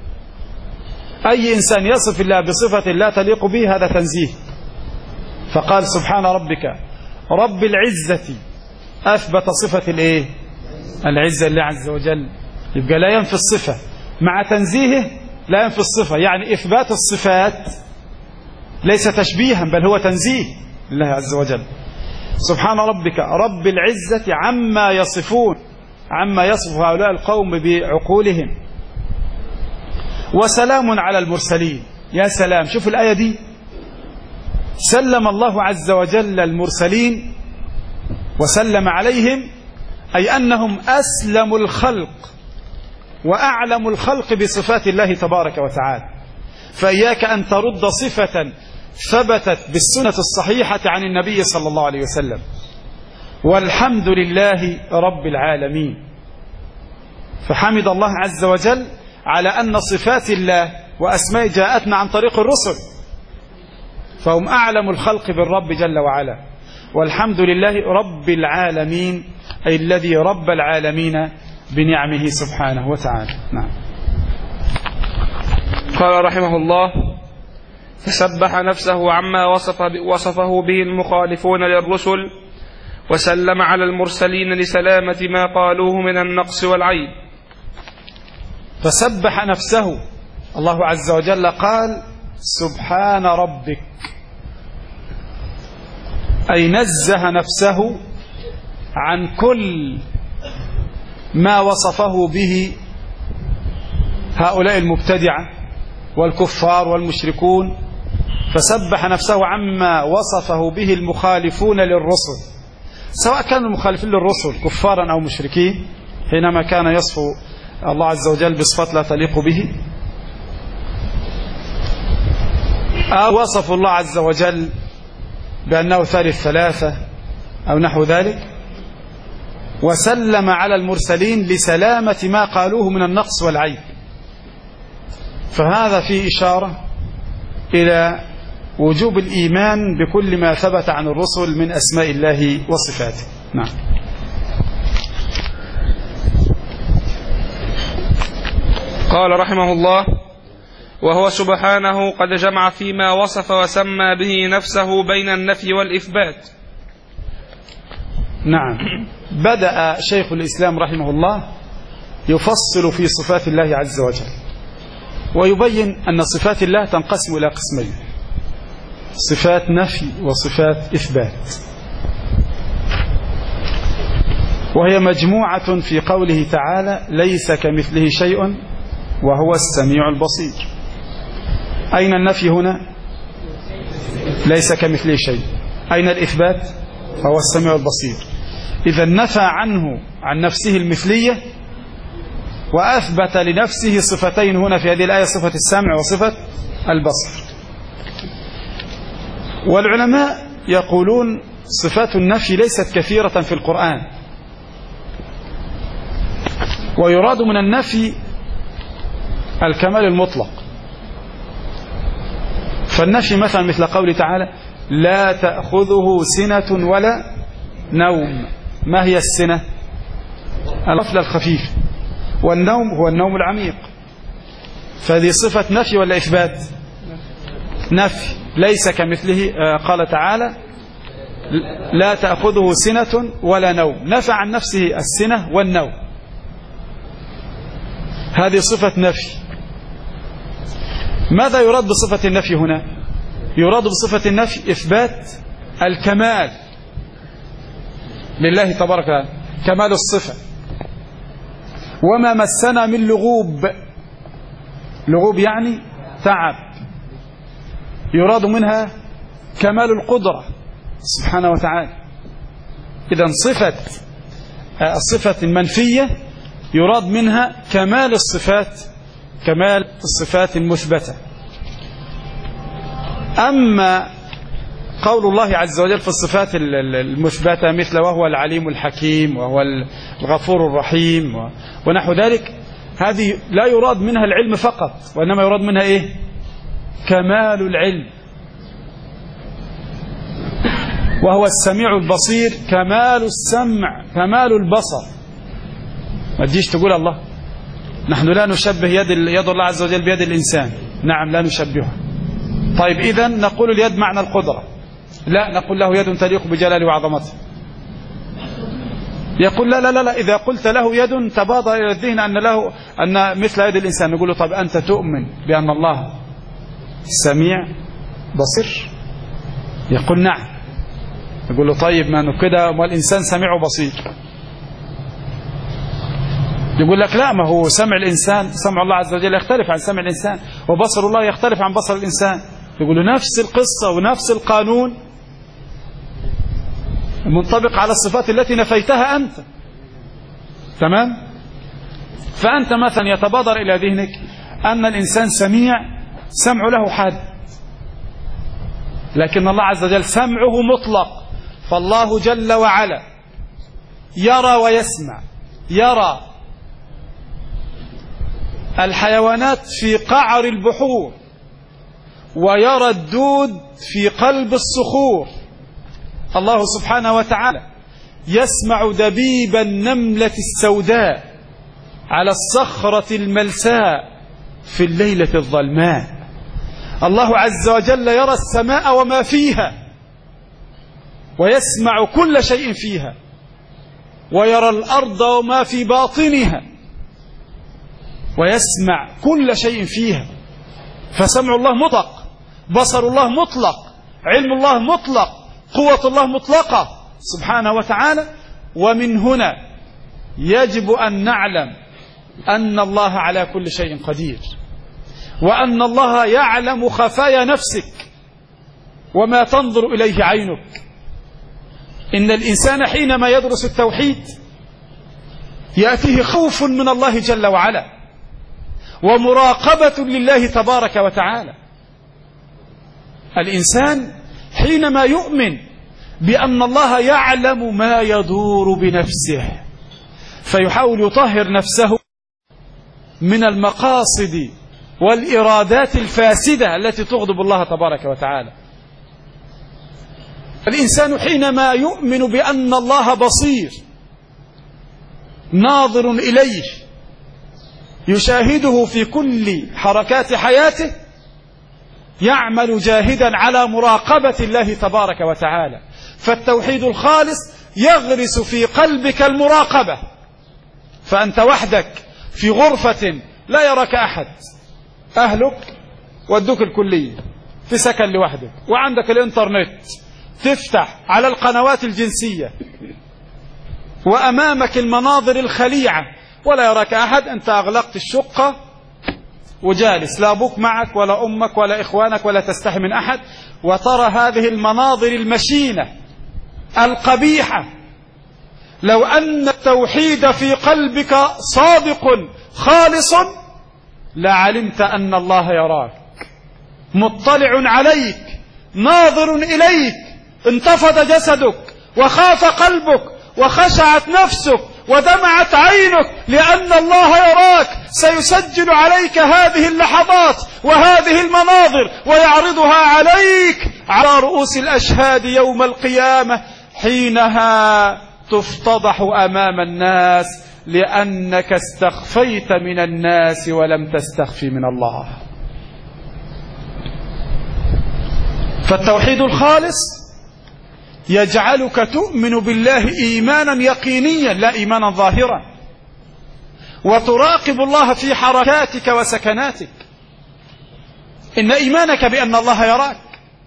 أي إنسان يصف الله بصفة لا تليق به هذا تنزيه. فقال سبحان ربك رب العزة، أثبت صفة الإيه؟ العزة لله عز وجل. يبقى لا ينفي الصفة مع تنزيهه، لا ينفي الصفة، يعني إثبات الصفات ليس تشبيها بل هو تنزيه لله عز وجل. سبحان ربك رب العزة عما يصفون، عما يصف هؤلاء القوم بعقولهم. وسلام على المرسلين. يا سلام، شوف الآية دي، سلم الله عز وجل المرسلين وسلم عليهم، أي أنهم أسلم الخلق وأعلم الخلق بصفات الله تبارك وتعالى. فإياك أن ترد صفة ثبتت بالسنة الصحيحة عن النبي صلى الله عليه وسلم. والحمد لله رب العالمين. فحمد الله عز وجل على أن صفات الله وأسماء جاءتنا عن طريق الرسل، فهم أعلم الخلق بالرب جل وعلا. والحمد لله رب العالمين، أي الذي رب العالمين بنعمه سبحانه وتعالى. نعم. قال رحمه الله: فسبح نفسه عما وصف وصفه به المخالفون للرسل، وسلم على المرسلين لسلامة ما قالوه من النقص والعيب. فسبح نفسه. الله عز وجل قال سبحان ربك، أي نزه نفسه عن كل ما وصفه به هؤلاء المبتدعة والكفار والمشركون، فسبح نفسه عما وصفه به المخالفون للرسل، سواء كانوا المخالفين للرسل كفارا أو مشركين حينما كان يصف الله عز وجل بصفات لا تليق به، أو وصف الله عز وجل بأنه ثالث ثلاثة أو نحو ذلك. وسلم على المرسلين لسلامة ما قالوه من النقص والعيب، فهذا فيه إشارة إلى وجوب الإيمان بكل ما ثبت عن الرسل من أسماء الله وصفاته. نعم. قال رحمه الله: وهو سبحانه قد جمع فيما وصف وسمى به نفسه بين النفي والإثبات. نعم. بدأ شيخ الإسلام رحمه الله يفصل في صفات الله عز وجل، ويبين أن صفات الله تنقسم إلى قسمين: صفات نفي وصفات إثبات، وهي مجموعة في قوله تعالى: ليس كمثله شيء وهو السميع البصير. أين النفي هنا؟ ليس كمثله شيء. أين الإثبات؟ فهو السميع البصير. إذا نفى عنه عن نفسه المثلية وأثبت لنفسه صفتين هنا في هذه الآية: صفة السمع وصفة البصر. والعلماء يقولون صفات النفي ليست كثيرة في القرآن، ويراد من النفي الكمال المطلق. فالنفي مثلا مثل قوله تعالى: لا تأخذه سنة ولا نوم. ما هي السنة؟ الغفلة الخفيف، والنوم هو النوم العميق. فهذه صفة نفي ولا إثبات؟ نفي. ليس كمثله. قال تعالى: لا تأخذه سنة ولا نوم، نفى عن نفسه السنة والنوم، هذه صفة نفي. ماذا يراد بصفة النفي هنا؟ يراد بصفة النفي إثبات الكمال لله تبارك وتعالى، كمال الصفة. وما مسنا من لغوب، لغوب يعني تعب، يراد منها كمال القدرة سبحانه وتعالى. إذن صفة الصفة المنفية يراد منها كمال الصفات، كمال الصفات المثبتة. أما قول الله عز وجل في الصفات المثبتة مثل وهو العليم الحكيم وهو الغفور الرحيم ونحو ذلك، هذه لا يراد منها العلم فقط، وإنما يراد منها إيه؟ كمال العلم. وهو السميع البصير، كمال السمع، كمال البصر. ما تجيش تقول الله نحن لا نشبه يد يد الله عز وجل بيد الإنسان. نعم لا نشبهها. طيب إذن نقول اليد معنى القدرة؟ لا، نقول له يد تليق بجلاله وعظمته. يقول لا لا لا, لا. إذا قلت له يد تبادر إلى الذهن أن له أن مثل يد الإنسان، نقول له طب أنت تؤمن بأن الله سميع بصير؟ يقول نعم. نقول له طيب ما أنه كده والإنسان سميع وبصير. يقول لك لا، ما هو سمع الإنسان، سمع الله عز وجل يختلف عن سمع الإنسان، وبصر الله يختلف عن بصر الإنسان. يقول له نفس القصة ونفس القانون منطبق على الصفات التي نفيتها أنت. تمام؟ فأنت مثلا يتبادر إلى ذهنك أن الإنسان سميع، سمع له حد، لكن الله عز وجل سمعه مطلق. فالله جل وعلا يرى ويسمع، يرى الحيوانات في قعر البحور، ويرى الدود في قلب الصخور. الله سبحانه وتعالى يسمع دبيب النملة السوداء على الصخرة الملساء في الليلة الظلماء. الله عز وجل يرى السماء وما فيها، ويسمع كل شيء فيها، ويرى الأرض وما في باطنها، ويسمع كل شيء فيها. فسمع الله مطلق، بصر الله مطلق، علم الله مطلق، قوة الله مطلقة سبحانه وتعالى. ومن هنا يجب أن نعلم أن الله على كل شيء قدير، وأن الله يعلم خفايا نفسك وما تنظر إليه عينك. إن الإنسان حينما يدرس التوحيد يأتيه خوف من الله جل وعلا ومراقبة لله تبارك وتعالى. الإنسان حينما يؤمن بأن الله يعلم ما يدور بنفسه فيحاول يطهر نفسه من المقاصد والإرادات الفاسدة التي تغضب الله تبارك وتعالى. الإنسان حينما يؤمن بأن الله بصير ناظر إليه يشاهده في كل حركات حياته يعمل جاهدا على مراقبة الله تبارك وتعالى. فالتوحيد الخالص يغرس في قلبك المراقبة، فأنت وحدك في غرفة لا يراك أحد، أهلك ودوك الكلية في سكن لوحدك، وعندك الإنترنت تفتح على القنوات الجنسية وأمامك المناظر الخليعة ولا يراك أحد. أنت أغلقت الشقة وجالس، لا أبوك معك ولا أمك ولا إخوانك ولا تستحي من أحد، وترى هذه المناظر المشينة القبيحة. لو أن التوحيد في قلبك صادق خالص لعلمت أن الله يراك مطلع عليك ناظر إليك. انتفض جسدك وخاف قلبك وخشعت نفسك ودمعت عينك لأن الله يراك. سيسجل عليك هذه اللحظات وهذه المناظر ويعرضها عليك على رؤوس الأشهاد يوم القيامة، حينها تفتضح أمام الناس لأنك استخفيت من الناس ولم تستخفي من الله. فالتوحيد الخالص يجعلك تؤمن بالله إيمانا يقينيا لا إيمانا ظاهرا، وتراقب الله في حركاتك وسكناتك. إن إيمانك بأن الله يراك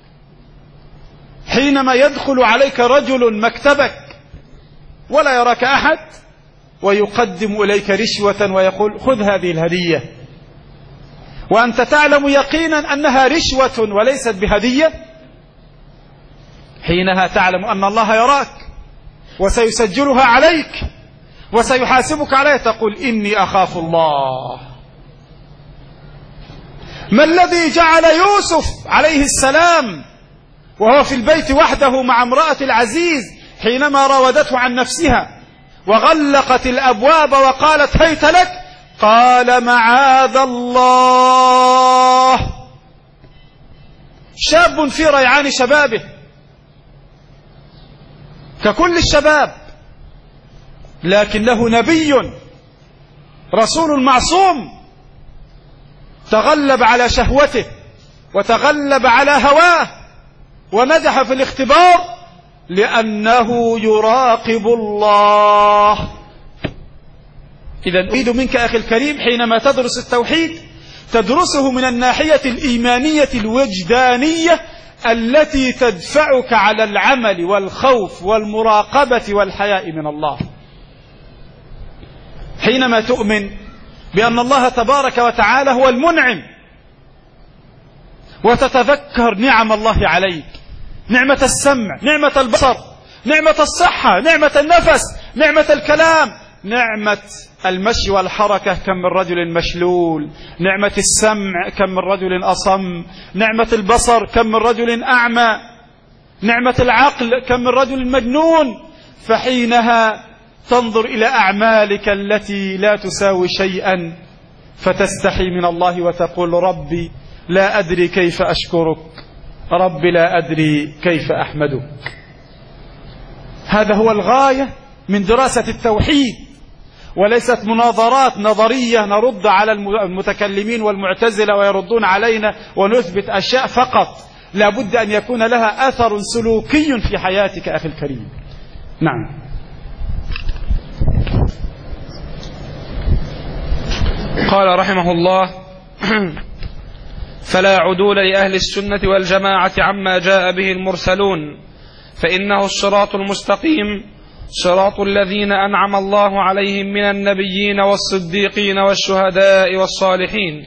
حينما يدخل عليك رجل مكتبك ولا يراك أحد ويقدم إليك رشوة ويقول خذ هذه الهدية، وأنت تعلم يقينا أنها رشوة وليست بهدية، حينها تعلم أن الله يراك وسيسجلها عليك وسيحاسبك عليها. تقول إني أخاف الله. ما الذي جعل يوسف عليه السلام وهو في البيت وحده مع امرأة العزيز حينما راودته عن نفسها وغلقت الأبواب وقالت هيت لك، قال معاذ الله. شاب في ريعان شبابه ككل الشباب، لكنه نبي رسول معصوم تغلب على شهوته وتغلب على هواه ونجح في الاختبار لأنه يراقب الله. إذا أريد منك أخي الكريم حينما تدرس التوحيد تدرسه من الناحية الإيمانية الوجدانية التي تدفعك على العمل والخوف والمراقبة والحياء من الله. حينما تؤمن بأن الله تبارك وتعالى هو المنعم وتتذكر نعم الله عليك، نعمة السمع، نعمة البصر، نعمة الصحة، نعمة النفس، نعمة الكلام، نعمة المشي والحركة كم من رجل مشلول، نعمة السمع كم من رجل أصم، نعمة البصر كم من رجل أعمى، نعمة العقل كم من رجل مجنون. فحينها تنظر إلى أعمالك التي لا تساوي شيئا فتستحي من الله وتقول ربي لا أدري كيف أشكرك، ربي لا أدري كيف أحمدك. هذا هو الغاية من دراسة التوحيد، وليست مناظرات نظرية نرد على المتكلمين والمعتزلة ويردون علينا ونثبت أشياء فقط. لابد أن يكون لها أثر سلوكي في حياتك أخي الكريم. نعم. قال رحمه الله: فلا عدول لأهل السنة والجماعة عما جاء به المرسلون، فإنه الصراط المستقيم صراط الذين أنعم الله عليهم من النبيين والصديقين والشهداء والصالحين.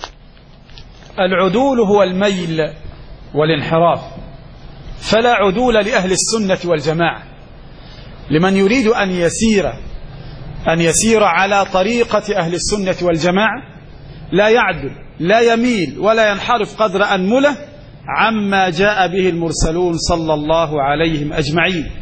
العدول هو الميل والانحراف، فلا عدول لأهل السنة والجماعة. لمن يريد أن يسير أن يسير على طريقة أهل السنة والجماعة لا يعدل، لا يميل ولا ينحرف قدر أنمله عما جاء به المرسلون صلى الله عليهم أجمعين.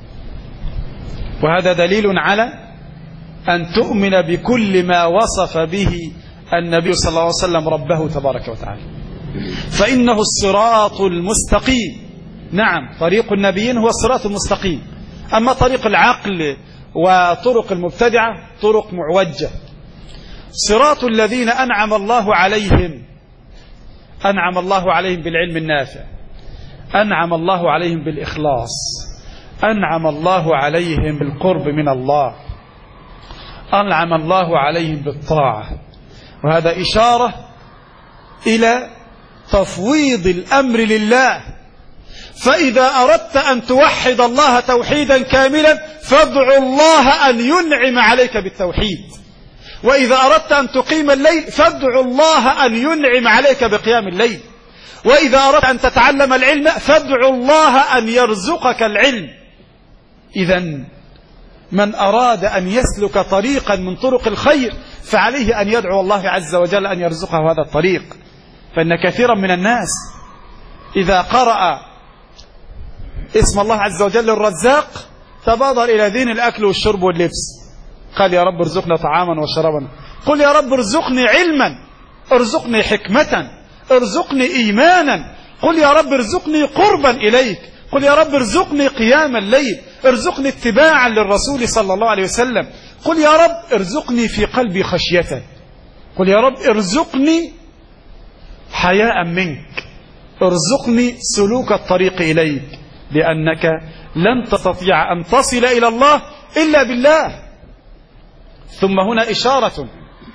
وهذا دليل على أن تؤمن بكل ما وصف به النبي صلى الله عليه وسلم ربه تبارك وتعالى، فإنه الصراط المستقيم. نعم، طريق النبيين هو الصراط المستقيم، أما طريق العقل وطرق المبتدعة طرق معوجة. صراط الذين أنعم الله عليهم، أنعم الله عليهم بالعلم النافع، أنعم الله عليهم بالإخلاص، أنعم الله عليهم بالقرب من الله، أنعم الله عليهم بالطاعة. وهذا إشارة إلى تفويض الأمر لله. فإذا أردت أن توحد الله توحيدا كاملا فادع الله أن ينعم عليك بالتوحيد، وإذا أردت أن تقيم الليل فادع الله أن ينعم عليك بقيام الليل، وإذا أردت أن تتعلم العلم فادع الله أن يرزقك العلم. إذن من أراد أن يسلك طريقا من طرق الخير فعليه أن يدعو الله عز وجل أن يرزقه هذا الطريق. فإن كثيرا من الناس إذا قرأ اسم الله عز وجل الرزاق تبادر إلى دين الأكل والشرب واللبس، قال يا رب ارزقنا طعاما وشرابا، قل يا رب ارزقني علما، ارزقني حكمة، ارزقني إيمانا، قل يا رب ارزقني قربا إليك، قل يا رب ارزقني قيام الليل، ارزقني اتباعا للرسول صلى الله عليه وسلم، قل يا رب ارزقني في قلبي خشية، قل يا رب ارزقني حياء منك، ارزقني سلوك الطريق إليك، لأنك لن تستطيع أن تصل إلى الله إلا بالله. ثم هنا إشارة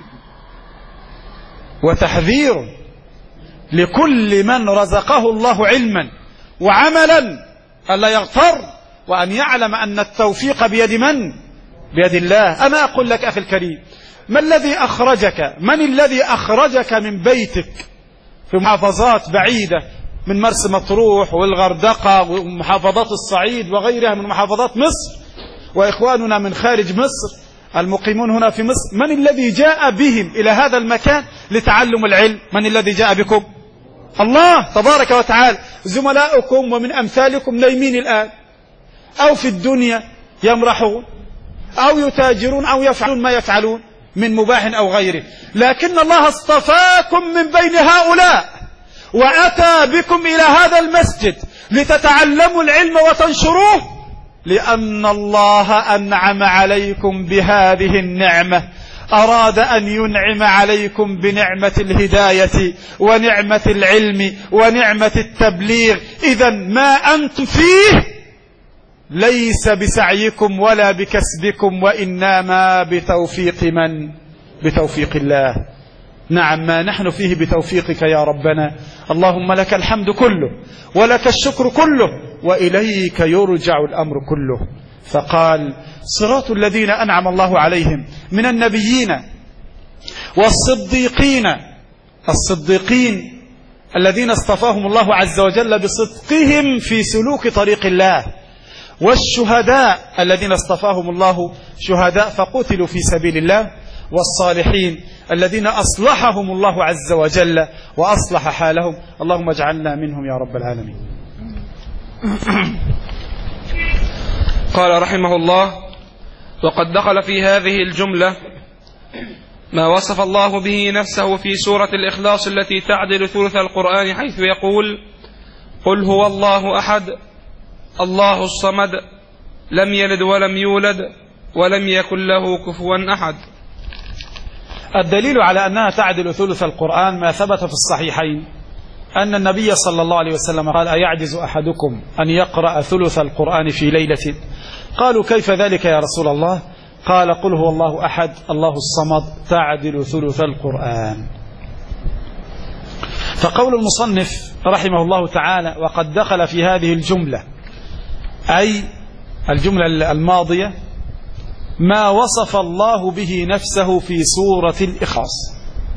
وتحذير لكل من رزقه الله علما وعملا ألا يغتر، وأن يعلم أن التوفيق بيد من؟ بيد الله. أنا أقول لك أخي الكريم، ما الذي أخرجك من الذي أخرجك من بيتك في محافظات بعيدة من مرسى مطروح والغردقة ومحافظات الصعيد وغيرها من محافظات مصر، وإخواننا من خارج مصر المقيمون هنا في مصر، من الذي جاء بهم إلى هذا المكان لتعلم العلم؟ من الذي جاء بكم؟ الله تبارك وتعالى. زملاؤكم ومن أمثالكم نايمين الآن أو في الدنيا يمرحون أو يتاجرون أو يفعلون ما يفعلون من مباح أو غيره، لكن الله اصطفاكم من بين هؤلاء وأتى بكم إلى هذا المسجد لتتعلموا العلم وتنشروه، لأن الله أنعم عليكم بهذه النعمة، أراد أن ينعم عليكم بنعمة الهداية ونعمة العلم ونعمة التبليغ. إذن ما أنتم فيه ليس بسعيكم ولا بكسبكم، وإنما بتوفيق من؟ بتوفيق الله. نعم، ما نحن فيه بتوفيقك يا ربنا، اللهم لك الحمد كله ولك الشكر كله وإليك يرجع الأمر كله. فقال صراط الذين أنعم الله عليهم من النبيين والصديقين، الصديقين الذين اصطفاهم الله عز وجل بصدقهم في سلوك طريق الله، والشهداء الذين اصطفاهم الله شهداء فقتلوا في سبيل الله، والصالحين الذين أصلحهم الله عز وجل وأصلح حالهم. اللهم اجعلنا منهم يا رب العالمين. قال رحمه الله: وقد دخل في هذه الجملة ما وصف الله به نفسه في سورة الإخلاص التي تعدل ثلث القرآن، حيث يقول: قل هو الله أحد الله الصمد لم يلد ولم يولد ولم يكن له كفوا أحد. الدليل على أنها تعدل ثلث القرآن ما ثبت في الصحيحين أن النبي صلى الله عليه وسلم قال أيعجز أحدكم أن يقرأ ثلث القرآن في ليلة؟ قالوا كيف ذلك يا رسول الله؟ قال قل هو الله أحد الله الصمد تعدل ثلث القرآن. فقول المصنف رحمه الله تعالى وقد دخل في هذه الجملة أي الجملة الماضية ما وصف الله به نفسه في سورة الإخلاص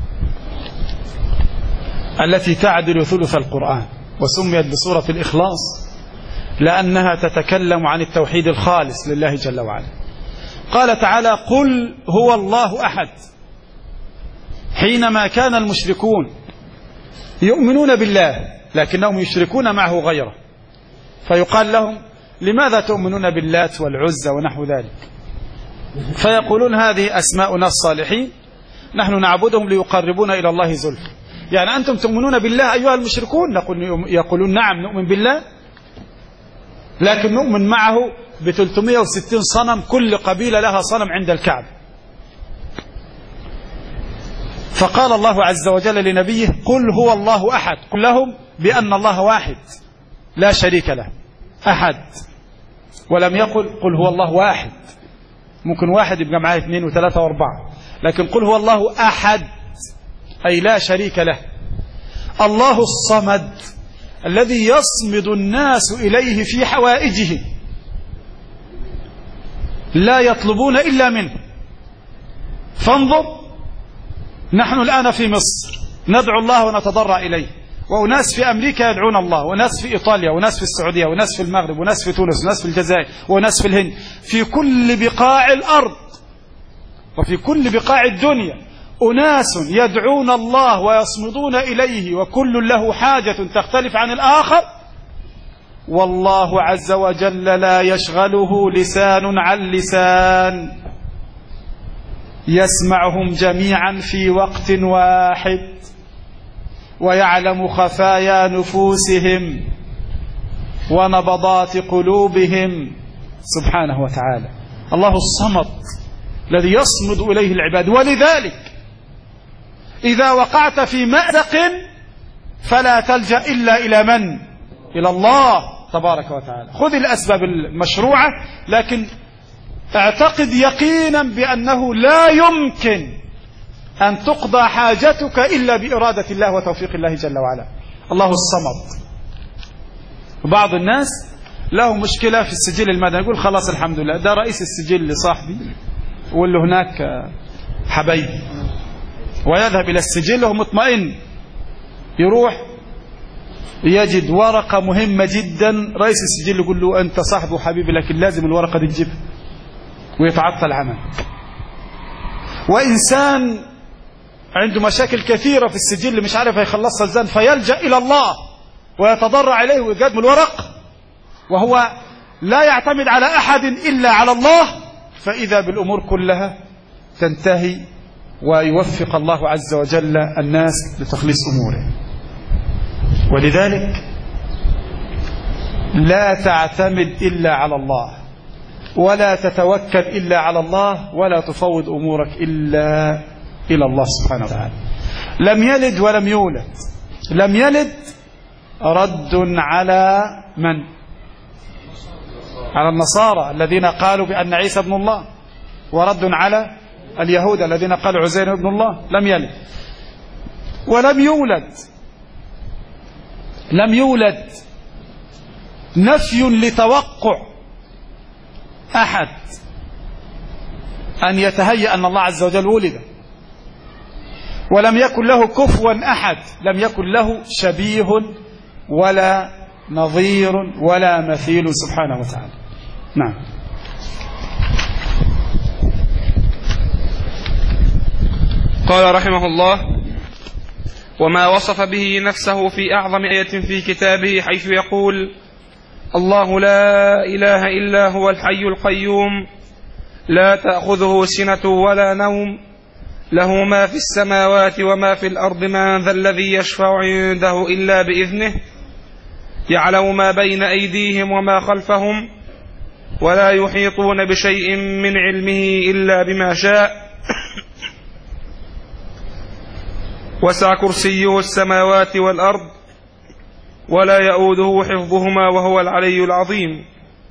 التي تعدل ثلث القرآن، وسميت بسورة الإخلاص لأنها تتكلم عن التوحيد الخالص لله جل وعلا. قال تعالى قل هو الله أحد، حينما كان المشركون يؤمنون بالله لكنهم يشركون معه غيره، فيقال لهم لماذا تؤمنون باللات والعزى ونحو ذلك؟ فيقولون هذه أسماؤنا الصالحين نحن نعبدهم ليقربونا إلى الله زلفى. يعني أنتم تؤمنون بالله أيها المشركون؟ يقولون نعم نؤمن بالله، لكن نؤمن معه ب ثلاثمائة وستين صنم، كل قبيلة لها صنم عند الكعبة. فقال الله عز وجل لنبيه قل هو الله أحد، قل لهم بأن الله واحد لا شريك له أحد، ولم يقل قل هو الله واحد. ممكن واحد يبقى معاه اثنين وثلاثة واربعة، لكن قل هو الله أحد أي لا شريك له. الله الصمد الذي يصمد الناس إليه في حوائجه، لا يطلبون إلا منه. فانظر نحن الآن في مصر ندعو الله ونتضرع إليه، وناس في أمريكا يدعون الله، وناس في إيطاليا، وناس في السعودية، وناس في المغرب، وناس في تونس، وناس في الجزائر، وناس في الهند، في كل بقاع الأرض وفي كل بقاع الدنيا أناس يدعون الله ويصمدون إليه، وكل له حاجة تختلف عن الآخر، والله عز وجل لا يشغله لسان عن لسان، يسمعهم جميعا في وقت واحد، ويعلم خفايا نفوسهم ونبضات قلوبهم سبحانه وتعالى. الله الصمد الذي يصمد إليه العباد. ولذلك إذا وقعت في مأزق فلا تلجأ إلا إلى من؟ إلى الله تبارك وتعالى. خذ الأسباب المشروعة، لكن اعتقد يقينا بأنه لا يمكن أن تقضى حاجتك إلا بإرادة الله وتوفيق الله جل وعلا. الله الصمد. وبعض الناس له مشكلة في السجل المدني، يقول خلاص الحمد لله ده رئيس السجل لصاحبي واللي هناك حبيبي، ويذهب إلى السجل وهو مطمئن، يروح يجد ورقة مهمة جدا، رئيس السجل يقول له أنت صاحبه حبيبي لكن لازم الورقة دي تجيبها، ويتعطل عمل. وإنسان عنده مشاكل كثيرة في السجل مش عارف هيخلصها ازاي، فيلجأ إلى الله ويتضرع إليه ويقدم الورق، وهو لا يعتمد على أحد إلا على الله، فإذا بالأمور كلها تنتهي ويوفق الله عز وجل الناس لتخليص أموره. ولذلك لا تعتمد إلا على الله، ولا تتوكل إلا على الله، ولا تفوض أمورك إلا إلى الله سبحانه وتعالى. لم يلد ولم يولد. لم يلد رد على من؟ على النصارى الذين قالوا بأن عيسى ابن الله، ورد على اليهود الذين قالوا عزير ابن الله. لم يلد ولم يولد. لم يولد نفي لتوقع أحد أن يتهيأ أن الله عز وجل ولد، ولم يكن له كفوا أحد، لم يكن له شبيه ولا نظير ولا مثيل سبحانه وتعالى. نعم. قال رحمه الله: وما وصف به نفسه في أعظم آية في كتابه حيث يقول: الله لا إله إلا هو الحي القيوم لا تأخذه سنة ولا نوم له ما في السماوات وما في الأرض من ذا الذي يشفع عنده إلا بإذنه يعلم ما بين أيديهم وما خلفهم ولا يحيطون بشيء من علمه إلا بما شاء وسع كرسيه السماوات والأرض ولا يؤوده حفظهما وهو العلي العظيم.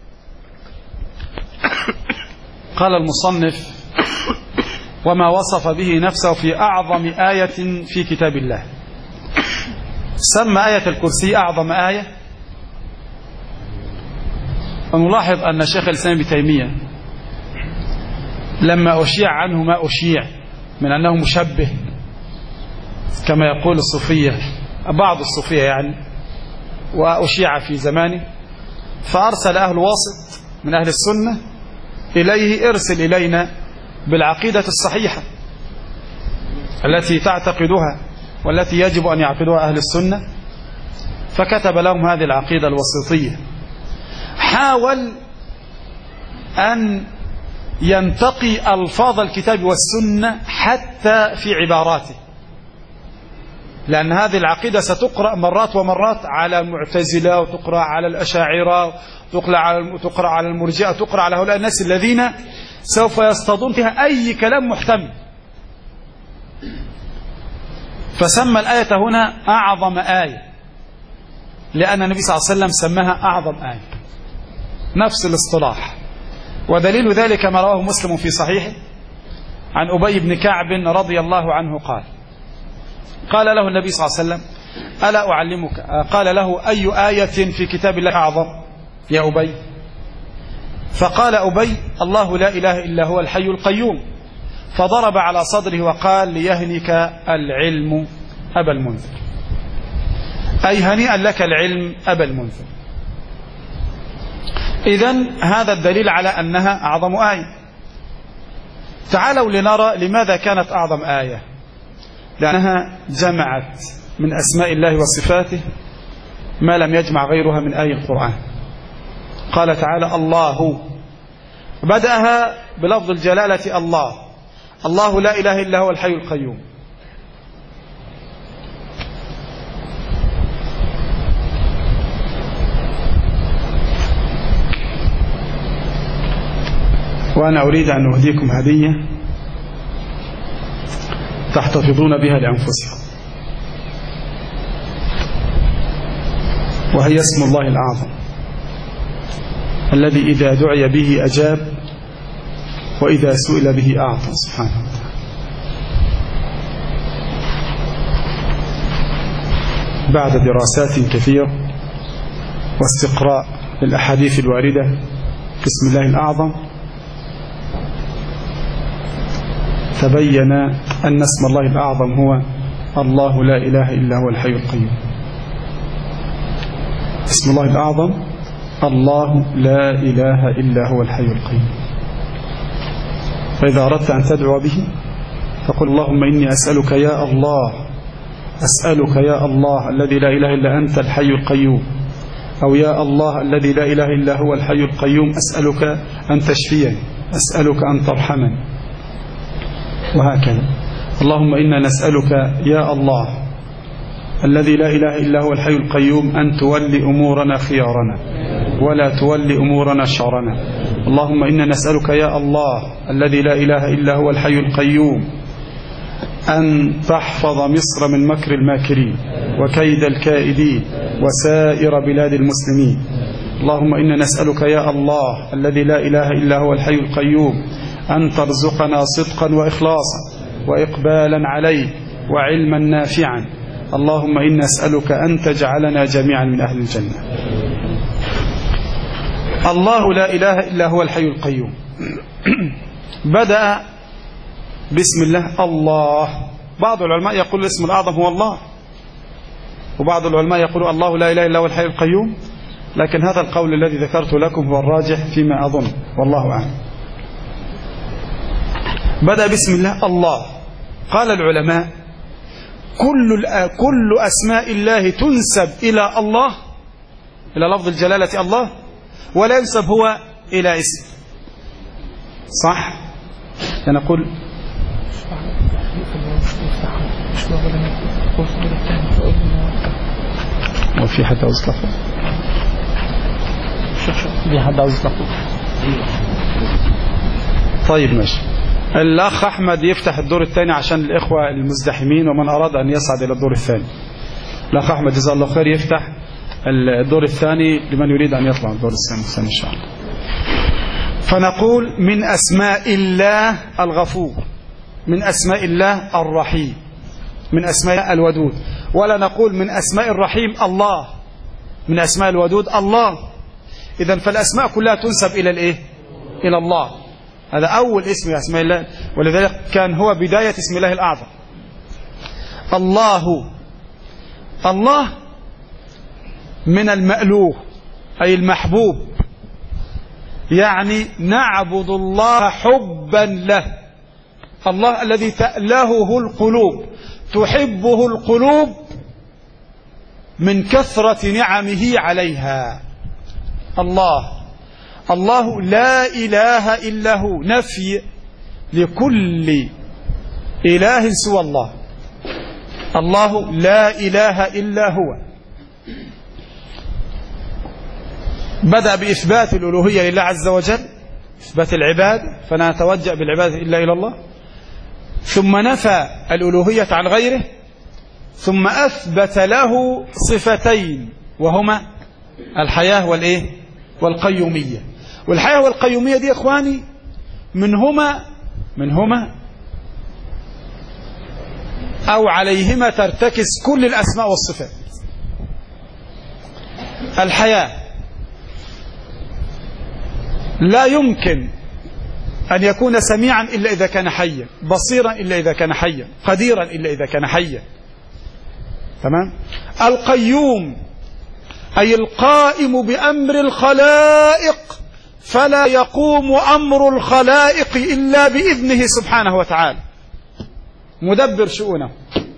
قال المصنف: وما وصف به نفسه في أعظم آية في كتاب الله. سمى آية الكرسي أعظم آية. ونلاحظ أن شيخ الإسلام ابن تيمية لما أشيع عنه ما أشيع من أنه مشبه كما يقول الصوفية، بعض الصوفية يعني، وأشيع في زمانه، فأرسل أهل واسط من أهل السنة إليه: ارسل إلينا بالعقيدة الصحيحة التي تعتقدها والتي يجب أن يعقدها أهل السنة. فكتب لهم هذه العقيدة الوسطية. حاول أن ينتقي ألفاظ الكتاب والسنة حتى في عباراته، لأن هذه العقيدة ستقرأ مرات ومرات على المعتزلة، وتقرأ على الأشاعرة، تقرأ على تقرأ على المرجئة، تقرأ على هؤلاء الناس الذين سوف يصطادون فيها أي كلام محتمل. فسمى الآية هنا أعظم آية، لأن النبي صلى الله عليه وسلم سماها أعظم آية، نفس الاصطلاح. ودليل ذلك ما رواه مسلم في صحيحه عن أبي بن كعب رضي الله عنه قال: قال له النبي صلى الله عليه وسلم: ألا أعلمك؟ قال له: أي آية في كتاب الله أعظم يا أبي؟ فقال أبي: الله لا إله إلا هو الحي القيوم. فضرب على صدره وقال: ليهنك العلم أبا المنذر، أي هنيئا لك العلم أبا المنذر. إذن هذا الدليل على أنها أعظم آية. تعالوا لنرى لماذا كانت أعظم آية. لأنها جمعت من أسماء الله وصفاته ما لم يجمع غيرها من آية القرآن. قال تعالى: الله، بدأها بلفظ الجلالة الله، الله لا إله إلا هو الحي القيوم. وأنا أريد أن أهديكم هدية تحتفظون بها لأنفسكم، وهي اسم الله الأعظم الذي إذا دعي به أجاب، وإذا سئل به أعطى سبحانه وتعالى. بعد دراسات كثيرة واستقراء للأحاديث الواردة في اسم الله الأعظم، تبين أن اسم الله الأعظم هو الله لا إله إلا هو الحي القيوم. اسم الله الأعظم الله لا إله إلا هو الحي القيوم. فإذا أردت أن تدعو به فقل: اللهم إني أسألك يا الله، أسألك يا الله الذي لا إله إلا أنت الحي القيوم، أو يا الله الذي لا إله إلا هو الحي القيوم، أسألك أن تشفيني، أسألك أن ترحمني، وهكذا. اللهم إنا نسألك يا الله الذي لا إله إلا هو الحي القيوم أن تولي أمورنا خيارنا ولا تولي أمورنا شرنا. اللهم إنا نسألك يا الله الذي لا إله إلا هو الحي القيوم أن تحفظ مصر من مكر الماكرين وكيد الكائدين وسائر بلاد المسلمين. اللهم إنا نسألك يا الله الذي لا إله إلا هو الحي القيوم أن ترزقنا صدقا وإخلاصا وإقبالا عليه وعلما نافعا. اللهم إنا نسألك أن تجعلنا جميعا من أهل الجنة. الله لا إله إلا هو الحي القيوم. بدأ بسم الله الله. بعض العلماء يقول الاسم الأعظم هو الله، وبعض العلماء يقول الله لا إله إلا هو الحي القيوم، لكن هذا القول الذي ذكرت لكم هو الراجح فيما أظن، والله أعلم. بدأ بسم الله الله. قال العلماء: كل كل أسماء الله تنسب إلى الله، إلى لفظ الجلالة الله، ولا ينسب هو إلى اسم. صح؟ نقول وفي حد عاوز يطلق؟ في حد عاوز يطلق؟ طيب ماشي. الأخ أحمد يفتح الدور الثاني عشان الإخوة المزدحمين ومن أراد أن يصعد إلى الدور الثاني. الأخ أحمد جزاه الله خير يفتح الدور الثاني لمن يريد أن يطلع الدور الثاني إن شاء الله. فنقول من أسماء الله الغفور، من أسماء الله الرحيم، من أسماء الودود. ولا نقول من أسماء الرحيم الله، من أسماء الودود الله. إذن فالأسماء كلها تنسب إلى الإيه؟ إلى الله. هذا أول اسم من أسماء الله، ولذلك كان هو بداية اسم الله الأعظم. الله، الله من المألوه أي المحبوب، يعني نعبد الله حبا له. الله الذي تألهه القلوب، تحبه القلوب من كثرة نعمه عليها. الله، الله لا إله إلا هو، نفي لكل إله سوى الله. الله لا إله إلا هو. بدأ بإثبات الألوهية لله عز وجل، إثبات العباد، فلا نتوجه بالعبادة إلا إلى الله. ثم نفى الألوهية عن غيره، ثم أثبت له صفتين وهما الحياة والإيه؟ والقيومية. والحياة والقيومية دي إخواني منهما منهما أو عليهما ترتكز كل الأسماء والصفات. الحياة لا يمكن أن يكون سميعا إلا إذا كان حيا، بصيرا إلا إذا كان حيا، قديرا إلا إذا كان حيا. تمام؟ القيوم أي القائم بأمر الخلائق، فلا يقوم أمر الخلائق إلا بإذنه سبحانه وتعالى، مدبر شؤونه.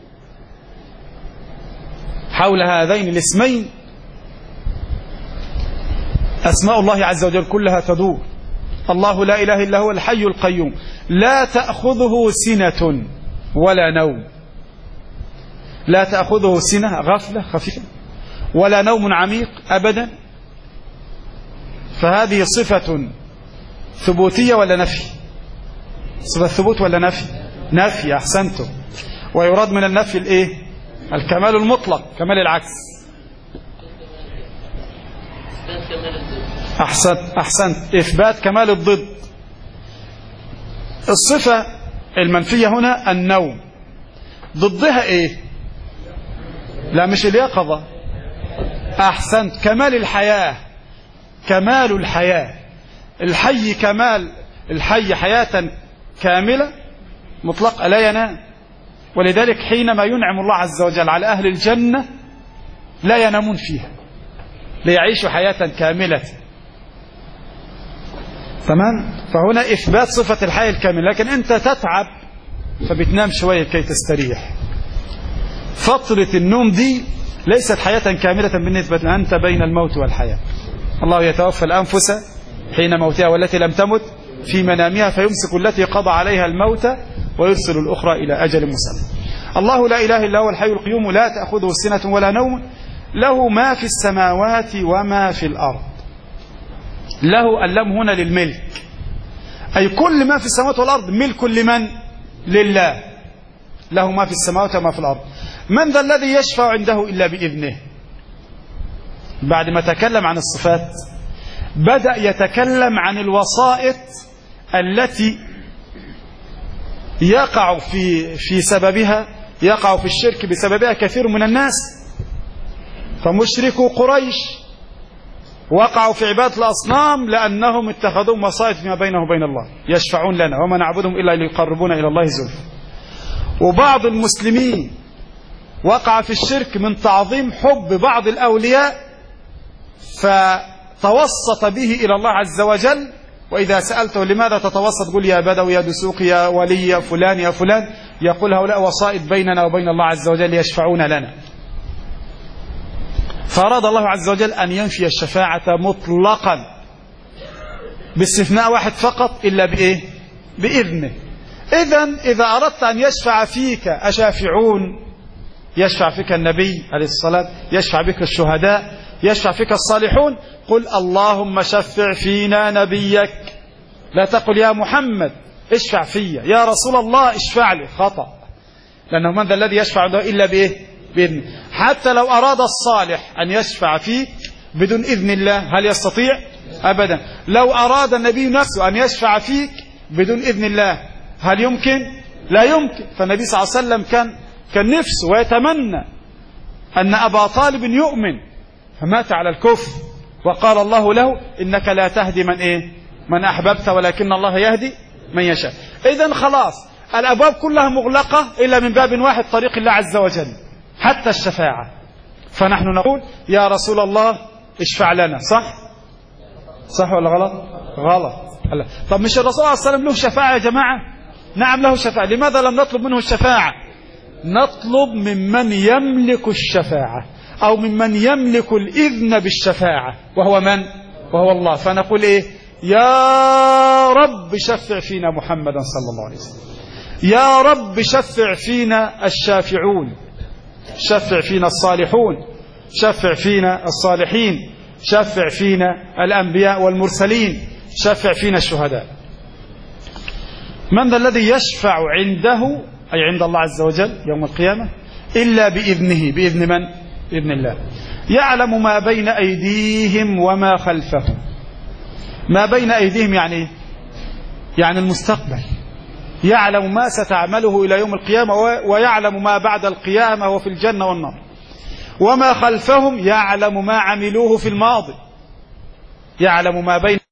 حول هذين الاسمين أسماء الله عز وجل كلها تدور. الله لا إله إلا هو الحي القيوم، لا تأخذه سنة ولا نوم، لا تأخذه سنة غفلة خفيفة ولا نوم عميق أبدا. فهذه صفة ثبوتية ولا نفي؟ صفة ثبوت ولا نفي؟ نفي. أحسنتم. ويراد من النفي الإيه؟ الكمال المطلق، كمال العكس. أحسنت أحسنت إثبات كمال الضد. الصفة المنفية هنا النوم، ضدها إيه؟ لا مش اليقظة. أحسنت، كمال الحياة، كمال الحياة. الحي كمال الحي حياة كاملة مطلق لا ينام. ولذلك حينما ينعم الله عز وجل على أهل الجنة لا ينامون فيها، ليعيشوا حياة كاملة. تمام؟ فهنا إثبات صفة الحياة الكاملة. لكن أنت تتعب فبتنام شوية كي تستريح. فترة النوم دي ليست حياة كاملة بالنسبة لأن أنت بين الموت والحياة. الله يتوفى الأنفس حين موتها والتي لم تمت في منامها فيمسك التي قضى عليها الموت ويرسل الأخرى إلى أجل مسمى. الله لا إله إلا هو الحي القيوم، لا تأخذه سنة ولا نوم، له ما في السماوات وما في الأرض. له اللام هنا للملك، أي كل ما في السماوات والأرض ملك لمن؟ لله. له ما في السماوات وما في الأرض. من ذا الذي يشفع عنده إلا بإذنه؟ بعد ما تكلم عن الصفات بدأ يتكلم عن الوسائط التي يقع في في سببها يقع في الشرك بسببها كثير من الناس. فمشركو قريش وقعوا في عبادة الأصنام لأنهم اتخذوا وسائط فيما بينهم وبين الله، يشفعون لنا وما نعبدهم إلا ليقربونا إلى الله زلفى. وبعض المسلمين وقع في الشرك من تعظيم حب بعض الأولياء فتوسط به إلى الله عز وجل. وإذا سألته لماذا تتوسط قل يا بدوي يا دسوق يا ولي يا فلان يا فلان، يقول هؤلاء وسائط بيننا وبين الله عز وجل يشفعون لنا. فأراد الله عز وجل أن ينفي الشفاعة مطلقا باستثناء واحد فقط إلا بإيه؟ بإذنه. إذن إذا أردت أن يشفع فيك أشافعون، يشفع فيك النبي عليه الصلاة، يشفع بك الشهداء، يشفع فيك الصالحون، قل اللهم شفع فينا نبيك. لا تقل يا محمد اشفع فيا، يا رسول الله اشفع لي، خطأ. لأنه من ذا الذي يشفع عنده إلا بإيه؟ بإذنه. حتى لو أراد الصالح أن يشفع فيه بدون إذن الله هل يستطيع؟ أبدا. لو أراد النبي نفسه أن يشفع فيك بدون إذن الله هل يمكن؟ لا يمكن. فالنبي صلى الله عليه وسلم كان كان نفسه ويتمنى أن أبا طالب يؤمن فمات على الكفر، وقال الله له إنك لا تهدي من إيه؟ من أحببت ولكن الله يهدي من يشاء. إذن خلاص الأبواب كلها مغلقة إلا من باب واحد، طريق الله عز وجل، حتى الشفاعة. فنحن نقول يا رسول الله اشفع لنا. صح؟ صح ولا غلط؟ غلط. طب مش الرسول صلى الله عليه وسلم له شفاعة يا جماعة؟ نعم له شفاعة. لماذا لم نطلب منه الشفاعة؟ نطلب ممن يملك الشفاعة أو ممن يملك الإذن بالشفاعة، وهو من؟ وهو الله. فنقول إيه؟ يا رب شفع فينا محمدا صلى الله عليه وسلم، يا رب شفع فينا الشافعون، شفع فينا الصالحون، شفع فينا الصالحين، شفع فينا الأنبياء والمرسلين، شفع فينا الشهداء. من ذا الذي يشفع عنده أي عند الله عز وجل يوم القيامة إلا بإذنه؟ بإذن من؟ بإذن الله. يعلم ما بين أيديهم وما خلفهم. ما بين أيديهم يعني يعني المستقبل، يعلم ما ستعمله إلى يوم القيامة، ويعلم ما بعد القيامة وفي الجنة والنار. وما خلفهم يعلم ما عملوه في الماضي، يعلم ما بين